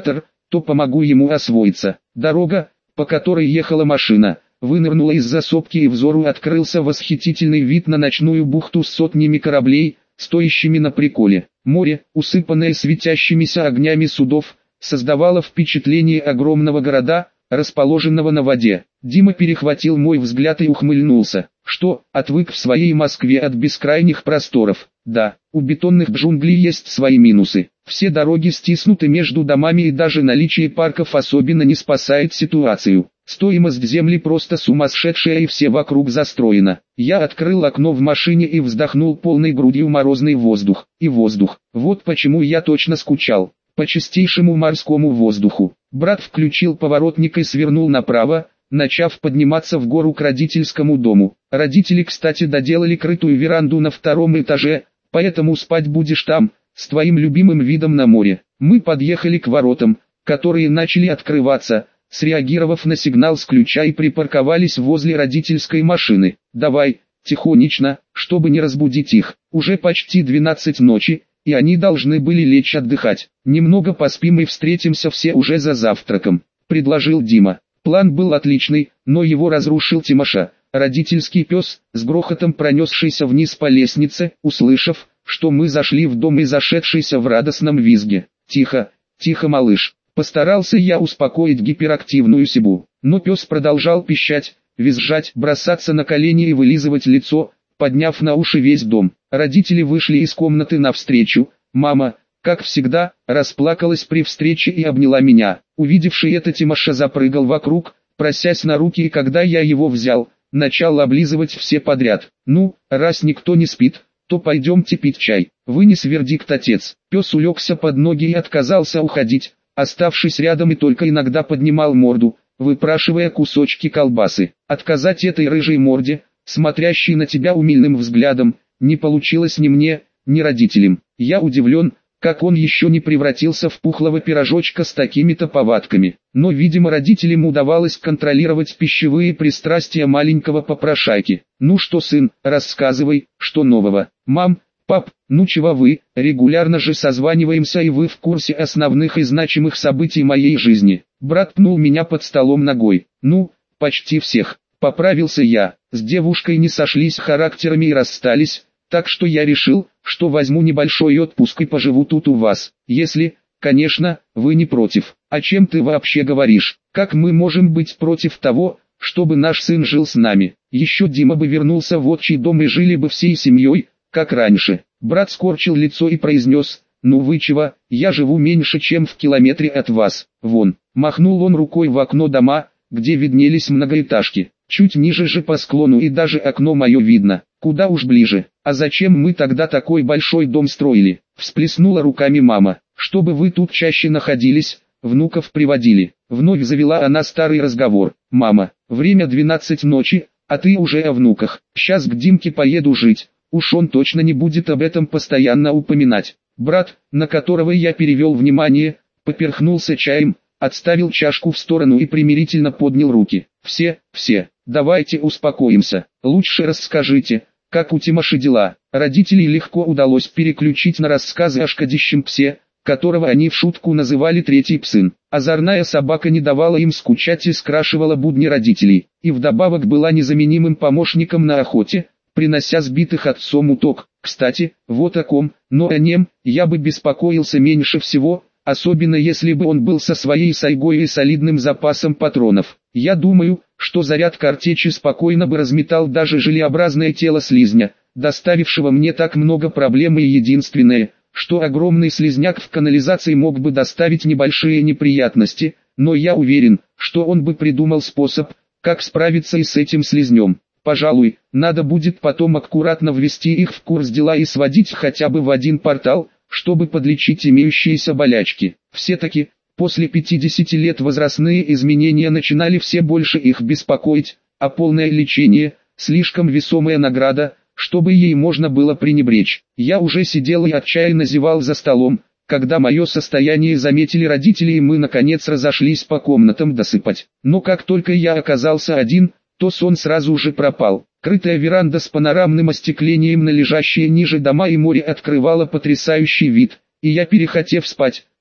то помогу ему освоиться. Дорога, по которой ехала машина, вынырнула из-за сопки, и взору открылся восхитительный вид на ночную бухту с сотнями кораблей, стоящими на приколе. Море, усыпанное светящимися огнями судов, создавало впечатление огромного города, расположенного на воде. Дима перехватил мой взгляд и ухмыльнулся. Что, отвык в своей Москве от бескрайних просторов? Да, у бетонных джунглей есть свои минусы. Все дороги стиснуты между домами, и даже наличие парков особенно не спасает ситуацию. Стоимость земли просто сумасшедшая, и все вокруг застроено. Я открыл окно в машине и вздохнул полной грудью морозный воздух. И воздух. Вот почему я точно скучал по чистейшему морскому воздуху. Брат включил поворотник и свернул направо, начав подниматься в гору к родительскому дому. Родители, кстати, доделали крытую веранду на 2-м этаже, поэтому спать будешь там, с твоим любимым видом на море. Мы подъехали к воротам, которые начали открываться, среагировав на сигнал с ключа, и припарковались возле родительской машины. «Давай, тихонечно, чтобы не разбудить их. Уже почти 12 ночи, и они должны были лечь отдыхать. Немного поспим и встретимся все уже за завтраком», — предложил Дима. План был отличный, но его разрушил Тимоша, родительский пес, с грохотом пронесшийся вниз по лестнице, услышав, что мы зашли в дом, и зашедшийся в радостном визге. «Тихо, тихо, малыш», — постарался я успокоить гиперактивную Сибу. Но пес продолжал пищать, визжать, бросаться на колени и вылизывать лицо, подняв на уши весь дом. Родители вышли из комнаты навстречу. Мама, как всегда, расплакалась при встрече и обняла меня. Увидевший это, Тимоша запрыгал вокруг, просясь на руки, и когда я его взял, начал облизывать все подряд. «Ну, раз никто не спит, то пойдемте пить чай», — вынес вердикт отец. Пес улегся под ноги и отказался уходить, оставшись рядом, и только иногда поднимал морду, выпрашивая кусочки колбасы. Отказать этой рыжей морде, смотрящей на тебя умильным взглядом, не получилось ни мне, ни родителям. Я удивлен, как он еще не превратился в пухлого пирожочка с такими-то повадками. Но, видимо, родителям удавалось контролировать пищевые пристрастия маленького попрошайки. «Ну что, сын, рассказывай, что нового?» «Мам, пап, ну чего вы, регулярно же созваниваемся, и вы в курсе основных и значимых событий моей жизни». Брат пнул меня под столом ногой. «Ну, почти всех». Поправился я. С девушкой не сошлись характерами и расстались, так что я решил, что возьму небольшой отпуск и поживу тут у вас. Если, конечно, вы не против. О чем ты вообще говоришь? Как мы можем быть против того, чтобы наш сын жил с нами? Еще Дима бы вернулся в отчий дом, и жили бы всей семьей, как раньше. Брат скорчил лицо и произнес: «Ну вы чего, я живу меньше, чем в километре от вас. Вон». Махнул он рукой в окно дома, где виднелись многоэтажки. Чуть ниже же по склону, и даже окно мое видно. Куда уж ближе. «А зачем мы тогда такой большой дом строили?» Всплеснула руками мама. «Чтобы вы тут чаще находились, внуков приводили». Вновь завела она старый разговор. «Мама, время 12 ночи, а ты уже о внуках. Сейчас к Димке поеду жить, уж он точно не будет об этом постоянно упоминать». Брат, на которого я перевел внимание, поперхнулся чаем, отставил чашку в сторону и примирительно поднял руки. «Все, давайте успокоимся. Лучше расскажите, как у Тимоши дела». Родителей легко удалось переключить на рассказы о шкодящем псе, которого они в шутку называли «третий псын». Озорная собака не давала им скучать и скрашивала будни родителей, и вдобавок была незаменимым помощником на охоте, принося сбитых отцом уток. Кстати, вот о ком, но о нем, я бы беспокоился меньше всего, особенно если бы он был со своей сайгой и солидным запасом патронов. Я думаю, что заряд картечи спокойно бы разметал даже желеобразное тело слизня, доставившего мне так много проблем, и единственное, что огромный слизняк в канализации мог бы доставить небольшие неприятности, но я уверен, что он бы придумал способ, как справиться и с этим слизнем. Пожалуй, надо будет потом аккуратно ввести их в курс дела и сводить хотя бы в один портал, чтобы подлечить имеющиеся болячки. Все-таки, после 50 лет возрастные изменения начинали все больше их беспокоить, а полное лечение – слишком весомая награда, чтобы ей можно было пренебречь. Я уже сидел и отчаянно зевал за столом, когда мое состояние заметили родители, и мы наконец разошлись по комнатам досыпать. Но как только я оказался один, то сон сразу же пропал. Крытая веранда с панорамным остеклением на лежащие ниже дома и море открывала потрясающий вид, и я, перехотев спать,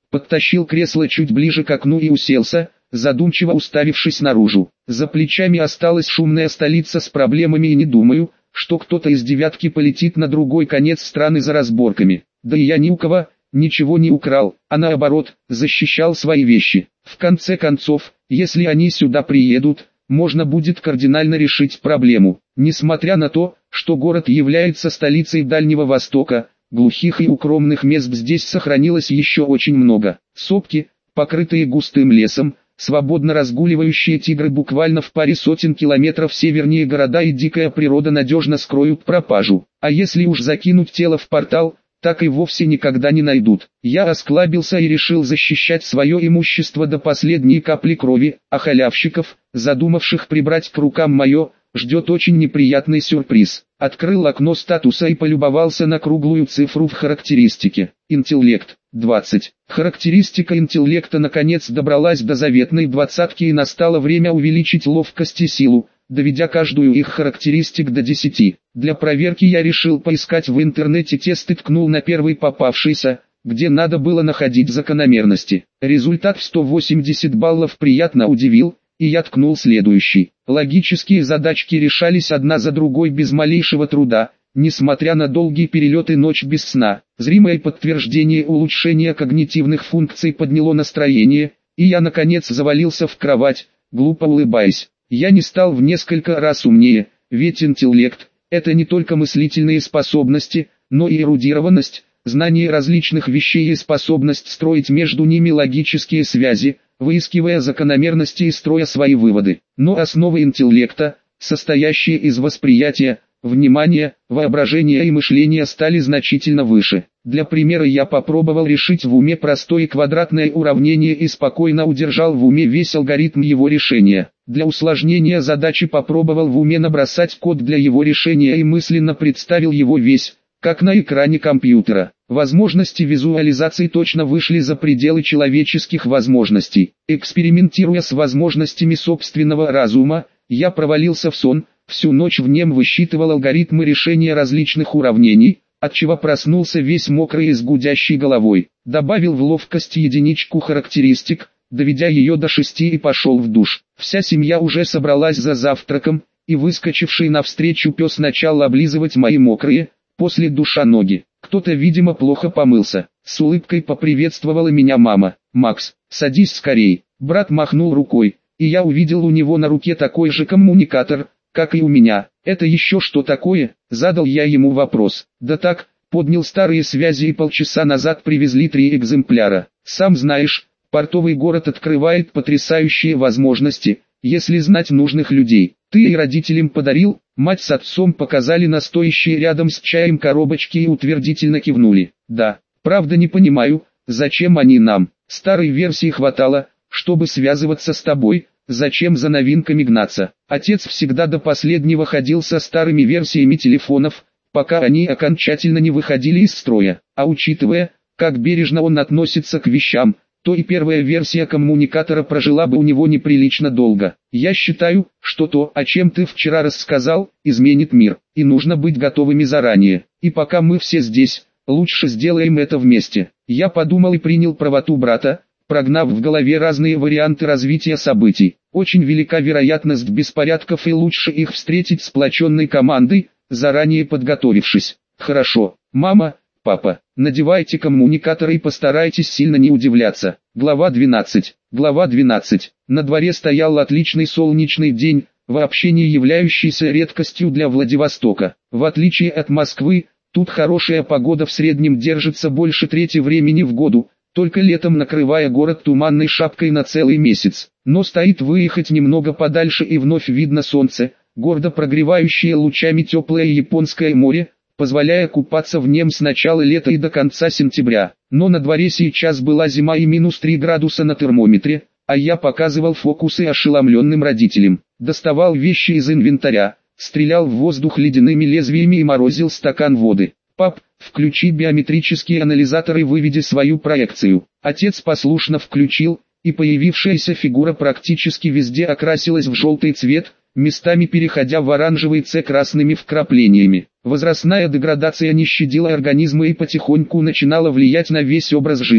подтащил кресло чуть ближе к окну и уселся, задумчиво уставившись наружу. За плечами осталась шумная столица с проблемами, и не думаю, что кто-то из девятки полетит на другой конец страны за разборками. Да и я ни у кого ничего не украл, а наоборот, защищал свои вещи. В конце концов, если они сюда приедут, можно будет кардинально решить проблему. Несмотря на то, что город является столицей Дальнего Востока, глухих и укромных мест здесь сохранилось еще очень много. Сопки, покрытые густым лесом, свободно разгуливающие тигры буквально в паре сотен километров севернее города, и дикая природа надежно скроют пропажу. А если уж закинуть тело в портал, так и вовсе никогда не найдут. Я осклабился и решил защищать свое имущество до последней капли крови, а халявщиков, задумавших прибрать к рукам мое, ждет очень неприятный сюрприз. Открыл окно статуса и полюбовался на круглую цифру в характеристике. Интеллект 20. Характеристика интеллекта наконец добралась до заветной двадцатки, и настало время увеличить ловкость и силу, доведя каждую их характеристик до 10. Для проверки я решил поискать в интернете тест и ткнул на первый попавшийся, где надо было находить закономерности. Результат в 180 баллов приятно удивил, и я ткнул следующий. Логические задачки решались одна за другой без малейшего труда, несмотря на долгие перелеты и ночь без сна. Зримое подтверждение улучшения когнитивных функций подняло настроение, и я наконец завалился в кровать, глупо улыбаясь. Я не стал в несколько раз умнее, ведь интеллект – это не только мыслительные способности, но и эрудированность, знание различных вещей и способность строить между ними логические связи, выискивая закономерности и строя свои выводы. Но основы интеллекта, состоящие из восприятия, внимания, воображения и мышления, стали значительно выше. Для примера я попробовал решить в уме простое квадратное уравнение и спокойно удержал в уме весь алгоритм его решения. Для усложнения задачи попробовал в уме набросать код для его решения и мысленно представил его весь, как на экране компьютера. Возможности визуализации точно вышли за пределы человеческих возможностей. Экспериментируя с возможностями собственного разума, я провалился в сон, всю ночь в нем высчитывал алгоритмы решения различных уравнений, отчего проснулся весь мокрый и с гудящей головой. Добавил в ловкость единичку характеристик, доведя ее до 6, и пошел в душ. Вся семья уже собралась за завтраком, и выскочивший навстречу пес начал облизывать мои мокрые, после душа ноги. Кто-то, видимо, плохо помылся. С улыбкой поприветствовала меня мама. «Макс, садись скорей». Брат махнул рукой, и я увидел у него на руке такой же коммуникатор, как и у меня. «Это еще что такое?» – задал я ему вопрос. «Да так, поднял старые связи, и полчаса назад привезли 3 экземпляра. Сам знаешь, портовый город открывает потрясающие возможности, если знать нужных людей. Ты и родителям подарил?» Мать с отцом показали на стоящие рядом с чаем коробочки и утвердительно кивнули. «Да, правда не понимаю, зачем они нам. Старой версии хватало, чтобы связываться с тобой, зачем за новинками гнаться?» Отец всегда до последнего ходил со старыми версиями телефонов, пока они окончательно не выходили из строя. А учитывая, как бережно он относится к вещам, то и первая версия коммуникатора прожила бы у него неприлично долго. Я считаю, что то, о чем ты вчера рассказал, изменит мир, и нужно быть готовыми заранее. И пока мы все здесь, лучше сделаем это вместе. Я подумал и принял правоту брата, прогнав в голове разные варианты развития событий. Очень велика вероятность беспорядков, и лучше их встретить сплоченной командой, заранее подготовившись. Хорошо, мама, папа, надевайте коммуникаторы и постарайтесь сильно не удивляться. Глава 12. Глава 12. На дворе стоял отличный солнечный день, вообще не являющийся редкостью для Владивостока. В отличие от Москвы, тут хорошая погода в среднем держится больше трети времени в году, только летом накрывая город туманной шапкой на целый месяц. Но стоит выехать немного подальше, и вновь видно солнце, гордо прогревающее лучами теплое Японское море, позволяя купаться в нем с начала лета и до конца сентября. Но на дворе сейчас была зима и минус 3 градуса на термометре, а я показывал фокусы ошеломленным родителям. Доставал вещи из инвентаря, стрелял в воздух ледяными лезвиями и морозил стакан воды. «Пап, включи биометрический анализатор и выведи свою проекцию». Отец послушно включил, и появившаяся фигура практически везде окрасилась в желтый цвет, местами переходя в оранжевый с красными вкраплениями. Возрастная деградация не щадила организма и потихоньку начинала влиять на весь образ жизни.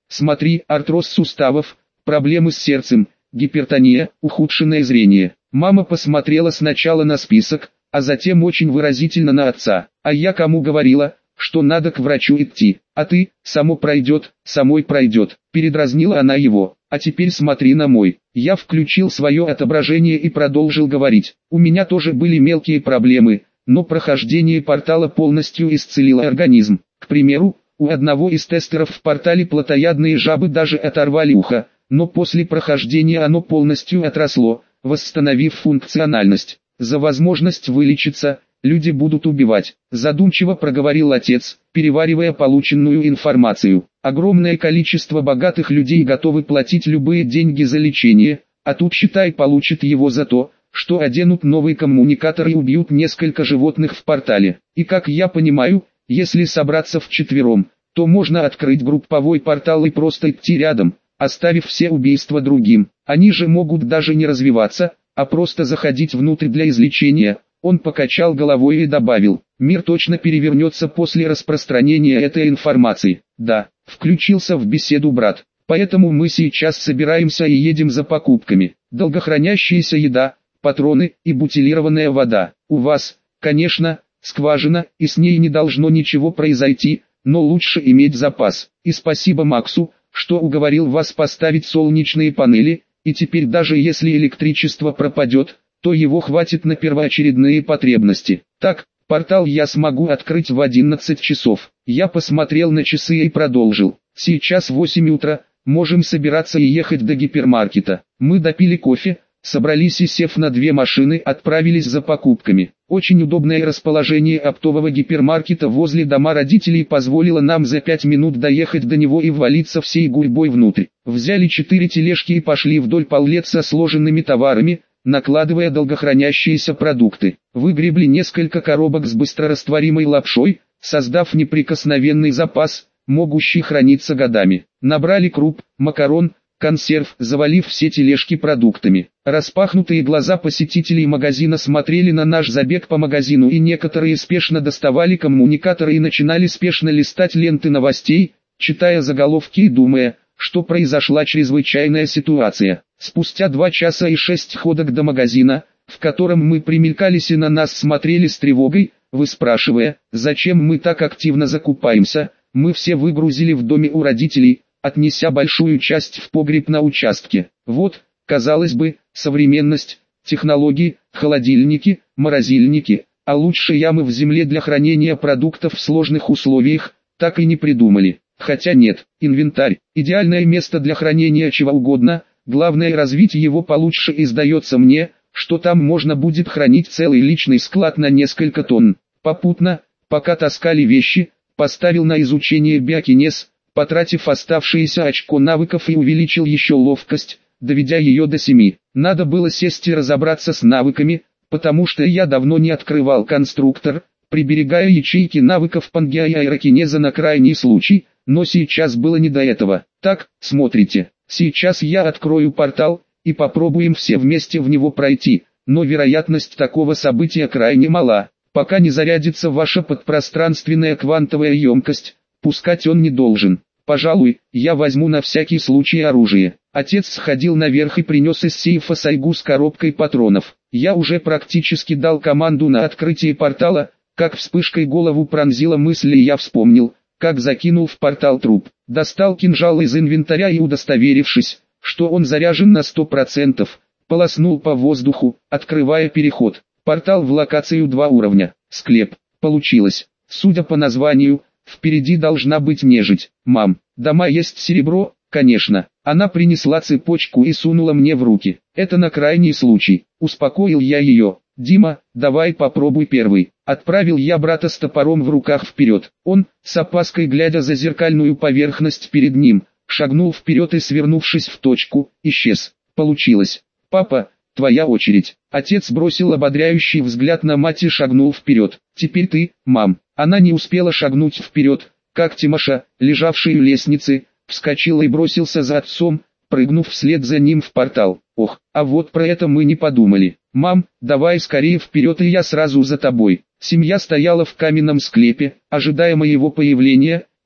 Смотри, артроз суставов, проблемы с сердцем, гипертония, ухудшенное зрение. Мама посмотрела сначала на список, а затем очень выразительно на отца. А я кому говорила, что надо к врачу идти, а ты, само пройдет, самой пройдет. Передразнила она его. А теперь смотри на мой. Я включил свое отображение и продолжил говорить. У меня тоже были мелкие проблемы, но прохождение портала полностью исцелило организм. К примеру, у одного из тестеров в портале плотоядные жабы даже оторвали ухо, но после прохождения оно полностью отросло, восстановив функциональность. За возможность вылечиться, люди будут убивать, задумчиво проговорил отец, переваривая полученную информацию. Огромное количество богатых людей готовы платить любые деньги за лечение, а тут считай получит его за то, что оденут новый коммуникатор и убьют несколько животных в портале. И как я понимаю, если собраться вчетвером, то можно открыть групповой портал и просто идти рядом, оставив все убийства другим. Они же могут даже не развиваться, а просто заходить внутрь для излечения. Он покачал головой и добавил, мир точно перевернется после распространения этой информации. Да, включился в беседу брат, поэтому мы сейчас собираемся и едем за покупками. Долгохранящаяся еда, патроны и бутилированная вода. У вас, конечно, скважина, и с ней не должно ничего произойти, но лучше иметь запас. И спасибо Максу, что уговорил вас поставить солнечные панели, и теперь даже если электричество пропадет, то его хватит на первоочередные потребности. Так, портал я смогу открыть в 11 часов. Я посмотрел на часы и продолжил. Сейчас 8 утра, можем собираться и ехать до гипермаркета. Мы допили кофе, собрались и сев на 2 машины отправились за покупками. Очень удобное расположение оптового гипермаркета возле дома родителей позволило нам за 5 минут доехать до него и ввалиться всей гурьбой внутрь. Взяли 4 тележки и пошли вдоль поллет со сложенными товарами, накладывая долгохранящиеся продукты. Выгребли несколько коробок с быстрорастворимой лапшой, создав неприкосновенный запас, могущий храниться годами. Набрали круп, макарон, консерв, завалив все тележки продуктами. Распахнутые глаза посетителей магазина смотрели на наш забег по магазину, и некоторые спешно доставали коммуникаторы и начинали спешно листать ленты новостей, читая заголовки и думая, что произошла чрезвычайная ситуация. Спустя 2 часа и 6 ходок до магазина, в котором мы примелькались и на нас смотрели с тревогой, выспрашивая, зачем мы так активно закупаемся, мы все выгрузили в доме у родителей, отнеся большую часть в погреб на участке. Вот, казалось бы, современность, технологии, холодильники, морозильники, а лучше ямы в земле для хранения продуктов в сложных условиях, так и не придумали. Хотя нет, инвентарь, идеальное место для хранения чего угодно, главное развить его получше, и сдается мне, что там можно будет хранить целый личный склад на несколько тонн. Попутно, пока таскали вещи, поставил на изучение биокинез, потратив оставшиеся очко навыков, и увеличил еще ловкость, доведя ее до 7. Надо было сесть и разобраться с навыками, потому что я давно не открывал конструктор, приберегая ячейки навыков пангеа и аэрокинеза на крайний случай, но сейчас было не до этого. Так, смотрите, сейчас я открою портал, и попробуем все вместе в него пройти, но вероятность такого события крайне мала. Пока не зарядится ваша подпространственная квантовая емкость, пускать он не должен. Пожалуй, я возьму на всякий случай оружие. Отец сходил наверх и принес из сейфа сайгу с коробкой патронов. Я уже практически дал команду на открытие портала, как вспышкой голову пронзила мысль, и я вспомнил, как закинул в портал труп. Достал кинжал из инвентаря и, удостоверившись, что он заряжен на 100%, полоснул по воздуху, открывая переход. Портал в локацию 2 уровня. Склеп. Получилось. Судя по названию, впереди должна быть нежить. Мам, дома есть серебро? Конечно. Она принесла цепочку и сунула мне в руки. Это на крайний случай. Успокоил я ее. Дима, давай попробуй первый. Отправил я брата с топором в руках вперед. Он, с опаской глядя за зеркальную поверхность перед ним, шагнул вперед и, свернувшись в точку, исчез. Получилось. Папа, твоя очередь. Отец бросил ободряющий взгляд на мать и шагнул вперед. Теперь ты, мам. Она не успела шагнуть вперед, как Тимоша, лежавший у лестницы, вскочил и бросился за отцом, прыгнув вслед за ним в портал. Ох, а вот про это мы не подумали. Мам, давай скорее вперед, и я сразу за тобой. Семья стояла в каменном склепе, ожидая моего появления,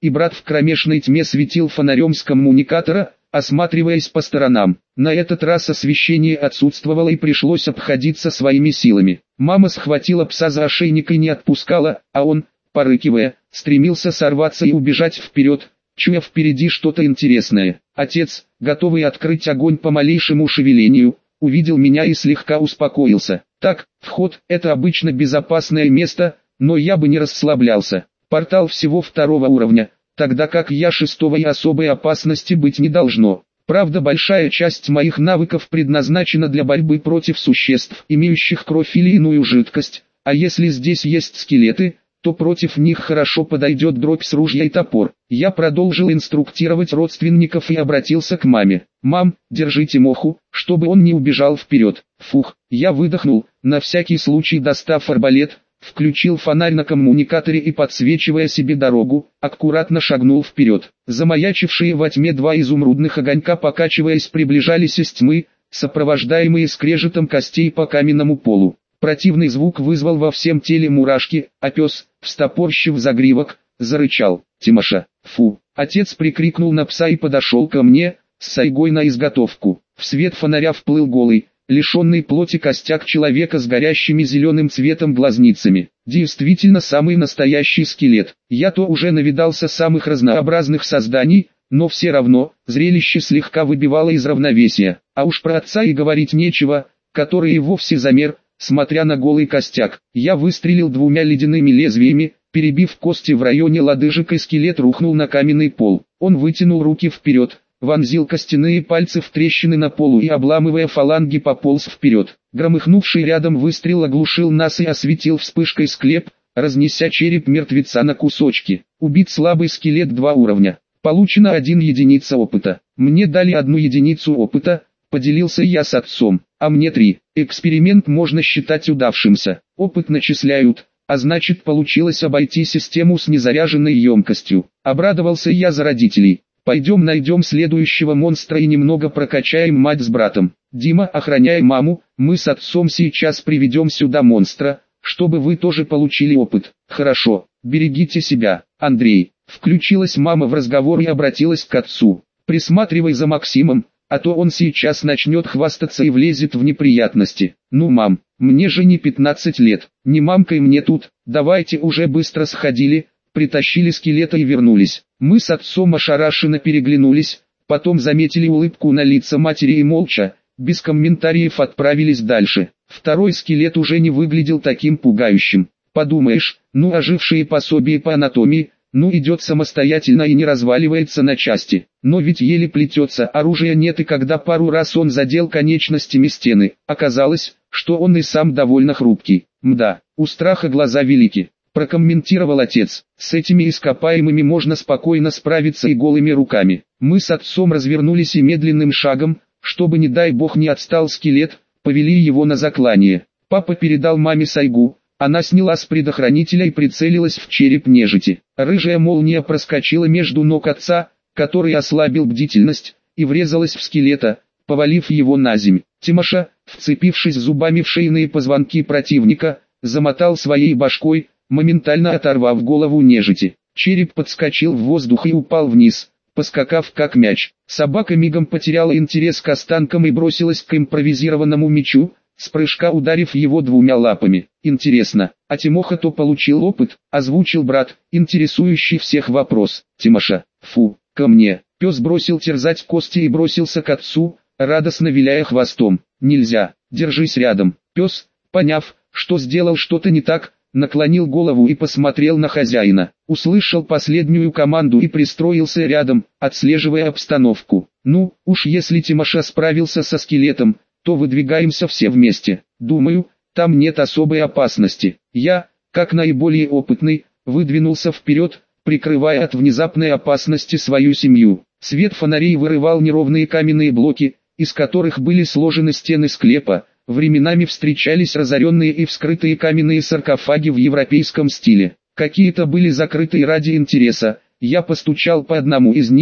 и брат в кромешной тьме светил фонарем с коммуникатора, осматриваясь по сторонам. На этот раз освещение отсутствовало и пришлось обходиться своими силами. Мама схватила пса за ошейник и не отпускала, а он, порыкивая, стремился сорваться и убежать вперед, чуя впереди что-то интересное. Отец, готовый открыть огонь по малейшему шевелению, увидел меня и слегка успокоился. Так, вход – это обычно безопасное место, но я бы не расслаблялся. Портал всего 2-го уровня, тогда как я 6-го и особой опасности быть не должно. Правда, большая часть моих навыков предназначена для борьбы против существ, имеющих кровь или иную жидкость, а если здесь есть скелеты, то против них хорошо подойдет дробь с ружья и топор. Я продолжил инструктировать родственников и обратился к маме. «Мам, держи Тимоху, чтобы он не убежал вперед». Фух, я выдохнул, на всякий случай достав арбалет, включил фонарь на коммуникаторе и, подсвечивая себе дорогу, аккуратно шагнул вперед. Замаячившие во тьме 2 изумрудных огонька, покачиваясь, приближались из тьмы, сопровождаемые скрежетом костей по каменному полу. Противный звук вызвал во всем теле мурашки, а пес, встопорщив загривок, зарычал. «Тимоша, фу!» Отец прикрикнул на пса и подошел ко мне, с сайгой на изготовку. В свет фонаря вплыл голый, лишенный плоти костяк человека с горящими зеленым цветом глазницами. Действительно самый настоящий скелет. Я-то уже навидался самых разнообразных созданий, но все равно, зрелище слегка выбивало из равновесия. А уж про отца и говорить нечего, который и вовсе замер, смотря на голый костяк. Я выстрелил 2 ледяными лезвиями, перебив кости в районе лодыжек, и скелет рухнул на каменный пол. Он вытянул руки вперед, вонзил костяные пальцы в трещины на полу и, обламывая фаланги, пополз вперед. Громыхнувший рядом выстрел оглушил нас и осветил вспышкой склеп, разнеся череп мертвеца на кусочки. Убит слабый скелет 2 уровня. Получено 1 единица опыта. Мне дали 1 единицу опыта, поделился я с отцом, а мне 3. Эксперимент можно считать удавшимся. Опыт начисляют, а значит, получилось обойти систему с незаряженной емкостью. Обрадовался я за родителей. Пойдем найдем следующего монстра и немного прокачаем мать с братом. Дима, охраняй маму, мы с отцом сейчас приведем сюда монстра, чтобы вы тоже получили опыт. Хорошо, берегите себя, Андрей. Включилась мама в разговор и обратилась к отцу. Присматривай за Максимом, а то он сейчас начнет хвастаться и влезет в неприятности. Ну, мам, мне же не 15 лет, не мамкой мне тут, давайте уже быстро сходили, притащили скелета и вернулись. Мы с отцом ошарашенно переглянулись, потом заметили улыбку на лице матери и молча, без комментариев отправились дальше. 2-й скелет уже не выглядел таким пугающим. Подумаешь, ну ожившие пособия по анатомии, ну идет самостоятельно и не разваливается на части. Но ведь еле плетется, оружия нет, и когда пару раз он задел конечностями стены, оказалось, что он и сам довольно хрупкий. Мда, у страха глаза велики, прокомментировал отец. С этими ископаемыми можно спокойно справиться и голыми руками. Мы с отцом развернулись и медленным шагом, чтобы не дай бог не отстал скелет, повели его на заклание. Папа передал маме сайгу. Она сняла с предохранителя и прицелилась в череп нежити. Рыжая молния проскочила между ног отца, который ослабил бдительность, и врезалась в скелета, повалив его на земь. Тимоша, вцепившись зубами в шейные позвонки противника, замотал своей башкой, моментально оторвав голову нежити. Череп подскочил в воздух и упал вниз, поскакав как мяч. Собака мигом потеряла интерес к останкам и бросилась к импровизированному мечу, с прыжка ударив его 2 лапами. Интересно, а Тимоха-то получил опыт? Озвучил брат, интересующий всех вопрос. Тимоша, фу, ко мне. Пес бросил терзать кости и бросился к отцу, радостно виляя хвостом. Нельзя, держись рядом. Пес, поняв, что сделал что-то не так, наклонил голову и посмотрел на хозяина. Услышал последнюю команду и пристроился рядом, отслеживая обстановку. Ну, уж если Тимоша справился со скелетом, то выдвигаемся все вместе. Думаю, там нет особой опасности. Я, как наиболее опытный, выдвинулся вперед, прикрывая от внезапной опасности свою семью. Свет фонарей вырывал неровные каменные блоки, из которых были сложены стены склепа. Временами встречались разоренные и вскрытые каменные саркофаги в европейском стиле. Какие-то были закрыты ради интереса. Я постучал по одному из них,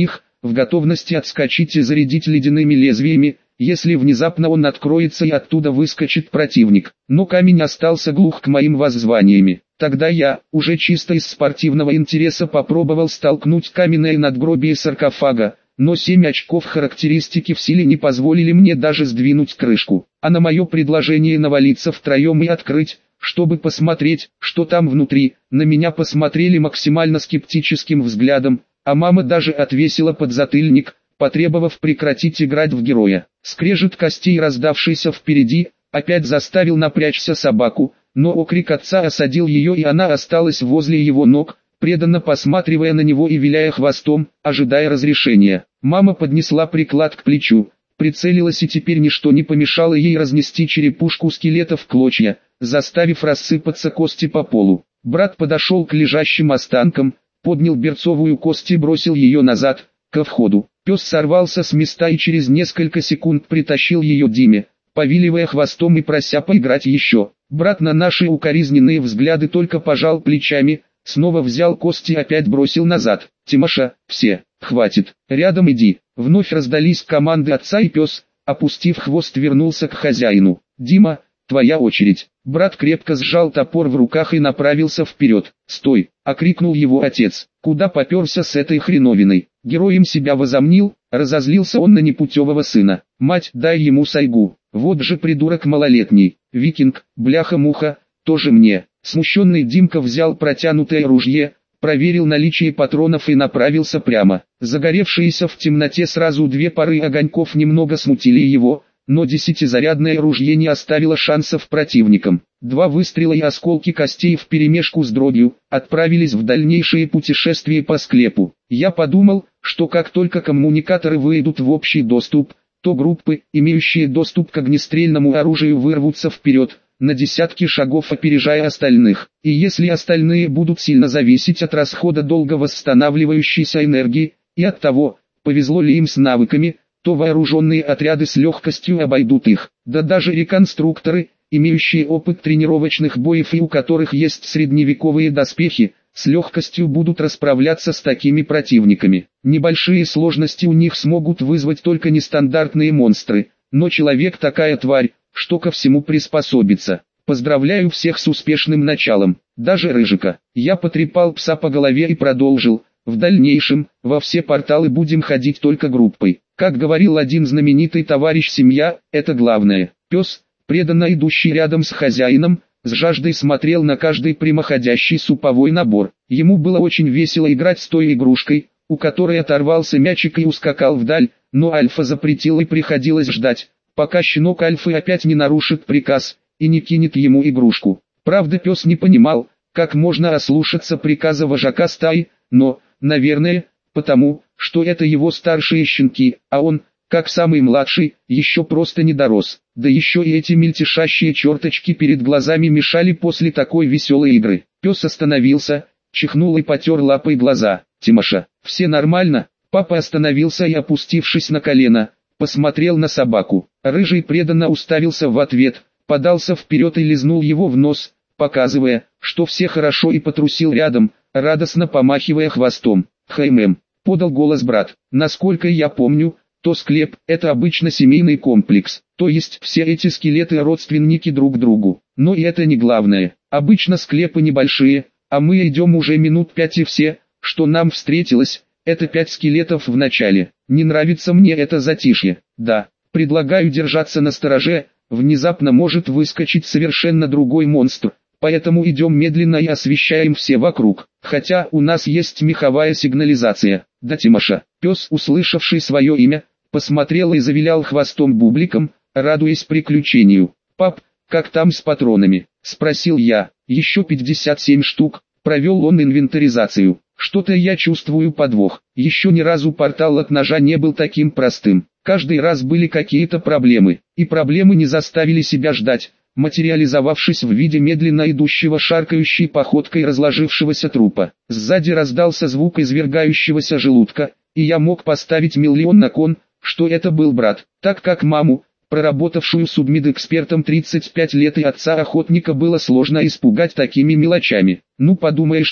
в готовности отскочить и зарядить ледяными лезвиями, если внезапно он откроется и оттуда выскочит противник. Но камень остался глух к моим воззваниями. Тогда я, уже чисто из спортивного интереса, попробовал столкнуть каменное надгробие саркофага, но 7 очков характеристики в силе не позволили мне даже сдвинуть крышку. А на мое предложение навалиться втроем и открыть, чтобы посмотреть, что там внутри, на меня посмотрели максимально скептическим взглядом, а мама даже отвесила подзатыльник, потребовав прекратить играть в героя. Скрежет костей, раздавшийся впереди, опять заставил напрячься собаку, но окрик отца осадил ее, и она осталась возле его ног, преданно посматривая на него и виляя хвостом, ожидая разрешения. Мама поднесла приклад к плечу, прицелилась, и теперь ничто не помешало ей разнести черепушку скелета в клочья, заставив рассыпаться кости по полу. Брат подошел к лежащим останкам, поднял берцовую кость и бросил ее назад, ко входу. Пес сорвался с места и через несколько секунд притащил ее Диме, повиливая хвостом и прося поиграть еще. Брат на наши укоризненные взгляды только пожал плечами, снова взял кость и опять бросил назад. «Тимоша, все, хватит, рядом иди». Вновь раздались команды отца, и пес, опустив хвост, вернулся к хозяину. «Дима, твоя очередь». Брат крепко сжал топор в руках и направился вперед. «Стой!» — окрикнул его отец. «Куда поперся с этой хреновиной?» Героем себя возомнил, разозлился он на непутевого сына. «Мать, дай ему сайгу. Вот же придурок малолетний. Викинг, бляха-муха, тоже мне». Смущенный Димка взял протянутое ружье, проверил наличие патронов и направился прямо. Загоревшиеся в темноте сразу 2 пары огоньков немного смутили его, но 10-зарядное ружье не оставило шансов противникам. 2 выстрела и осколки костей вперемешку с дробью отправились в дальнейшее путешествие по склепу. Я подумал, что как только коммуникаторы выйдут в общий доступ, то группы, имеющие доступ к огнестрельному оружию, вырвутся вперед, на десятки шагов опережая остальных. И если остальные будут сильно зависеть от расхода долго восстанавливающейся энергии, и от того, повезло ли им с навыками, то вооруженные отряды с легкостью обойдут их. Да даже реконструкторы, имеющие опыт тренировочных боев и у которых есть средневековые доспехи, с легкостью будут расправляться с такими противниками. Небольшие сложности у них смогут вызвать только нестандартные монстры, но человек такая тварь, что ко всему приспособится. Поздравляю всех с успешным началом, даже Рыжика. Я потрепал пса по голове и продолжил. В дальнейшем, во все порталы будем ходить только группой. Как говорил один знаменитый товарищ, семья – это главное. Пес, преданно идущий рядом с хозяином, с жаждой смотрел на каждый прямоходящий суповой набор. Ему было очень весело играть с той игрушкой, у которой оторвался мячик и ускакал вдаль, но Альфа запретил, и приходилось ждать, пока щенок Альфы опять не нарушит приказ и не кинет ему игрушку. Правда, пес не понимал, как можно ослушаться приказа вожака стаи, но, наверное, потому, что это его старшие щенки, а он, как самый младший, еще просто не дорос. Да еще и эти мельтешащие черточки перед глазами мешали после такой веселой игры. Пес остановился, чихнул и потер лапой глаза. «Тимоша, все нормально?» Папа остановился и, опустившись на колено, посмотрел на собаку. Рыжий преданно уставился в ответ, подался вперед и лизнул его в нос, показывая, что все хорошо, и потрусил рядом, радостно помахивая хвостом. «Хэймэм», — подал голос брат, — «насколько я помню, то склеп — это обычно семейный комплекс, то есть все эти скелеты родственники друг другу. Но и это не главное. Обычно склепы небольшие, а мы идем уже минут 5 и все, что нам встретилось, это 5 скелетов в начале. Не нравится мне это затишье. Да, предлагаю держаться настороже, внезапно может выскочить совершенно другой монстр. Поэтому идем медленно и освещаем все вокруг. Хотя у нас есть меховая сигнализация». «Да, Тимоша». Пес, услышавший свое имя, посмотрел и завилял хвостом бубликом, радуясь приключению. «Пап, как там с патронами?» — спросил я. «Еще 57 штук». Провел он инвентаризацию. «Что-то я чувствую подвох. Еще ни разу портал от ножа не был таким простым. Каждый раз были какие-то проблемы. И проблемы не заставили себя ждать, материализовавшись в виде медленно идущего шаркающей походкой разложившегося трупа. Сзади раздался звук извергающегося желудка, и я мог поставить миллион на кон, что это был брат, так как маму, проработавшую судмедэкспертом 35 лет, и отца охотника было сложно испугать такими мелочами. Ну подумаешь, труп,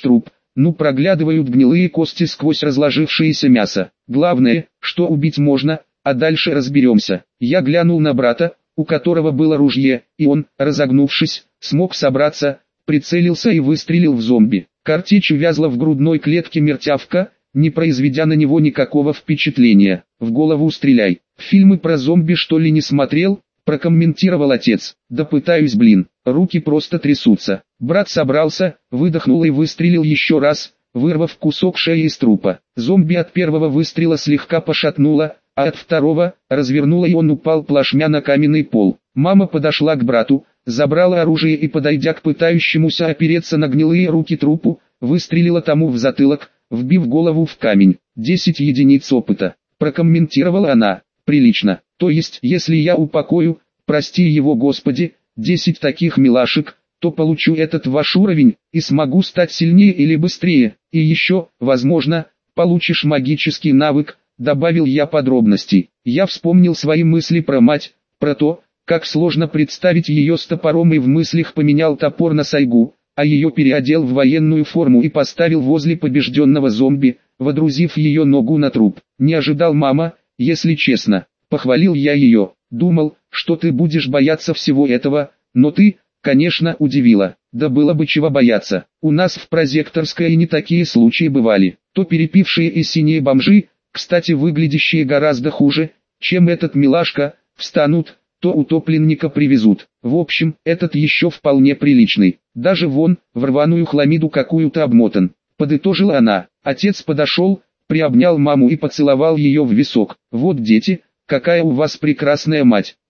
ну проглядывают гнилые кости сквозь разложившееся мясо. Главное, что убить можно, а дальше разберемся. Я глянул на брата, у которого было ружье, и он, разогнувшись, смог собраться, прицелился и выстрелил в зомби. Картечь увязла в грудной клетке мертявка, не произведя на него никакого впечатления. В голову стреляй. Фильмы про зомби что ли не смотрел? Прокомментировал отец. Да пытаюсь, блин, руки просто трясутся. Брат собрался, выдохнул и выстрелил еще раз, вырвав кусок шеи из трупа. Зомби от первого выстрела слегка пошатнуло, а от второго развернуло, и он упал плашмя на каменный пол. Мама подошла к брату, забрала оружие и, подойдя к пытающемуся опереться на гнилые руки трупу, выстрелила тому в затылок, вбив голову в камень. 10 единиц опыта. Прокомментировала она. Прилично. То есть, если я упокою, прости его Господи, 10 таких милашек, то получу этот ваш уровень, и смогу стать сильнее или быстрее. И еще, возможно, получишь магический навык, добавил я подробностей. Я вспомнил свои мысли про мать, про то, как сложно представить ее с топором, и в мыслях поменял топор на сайгу, а ее переодел в военную форму и поставил возле побежденного зомби, водрузив ее ногу на труп. Не ожидал, мама, если честно. Похвалил я ее. Думал, что ты будешь бояться всего этого, но ты, конечно, удивила. Да было бы чего бояться. У нас в Прозекторской и не такие случаи бывали. То перепившие и синие бомжи, кстати выглядящие гораздо хуже, чем этот милашка, встанут, то утопленника привезут. В общем, этот еще вполне приличный. Даже вон, в рваную хламиду какую-то обмотан. Подытожила она. Отец подошел, приобнял маму и поцеловал ее в висок. Вот дети, какая у вас прекрасная мать.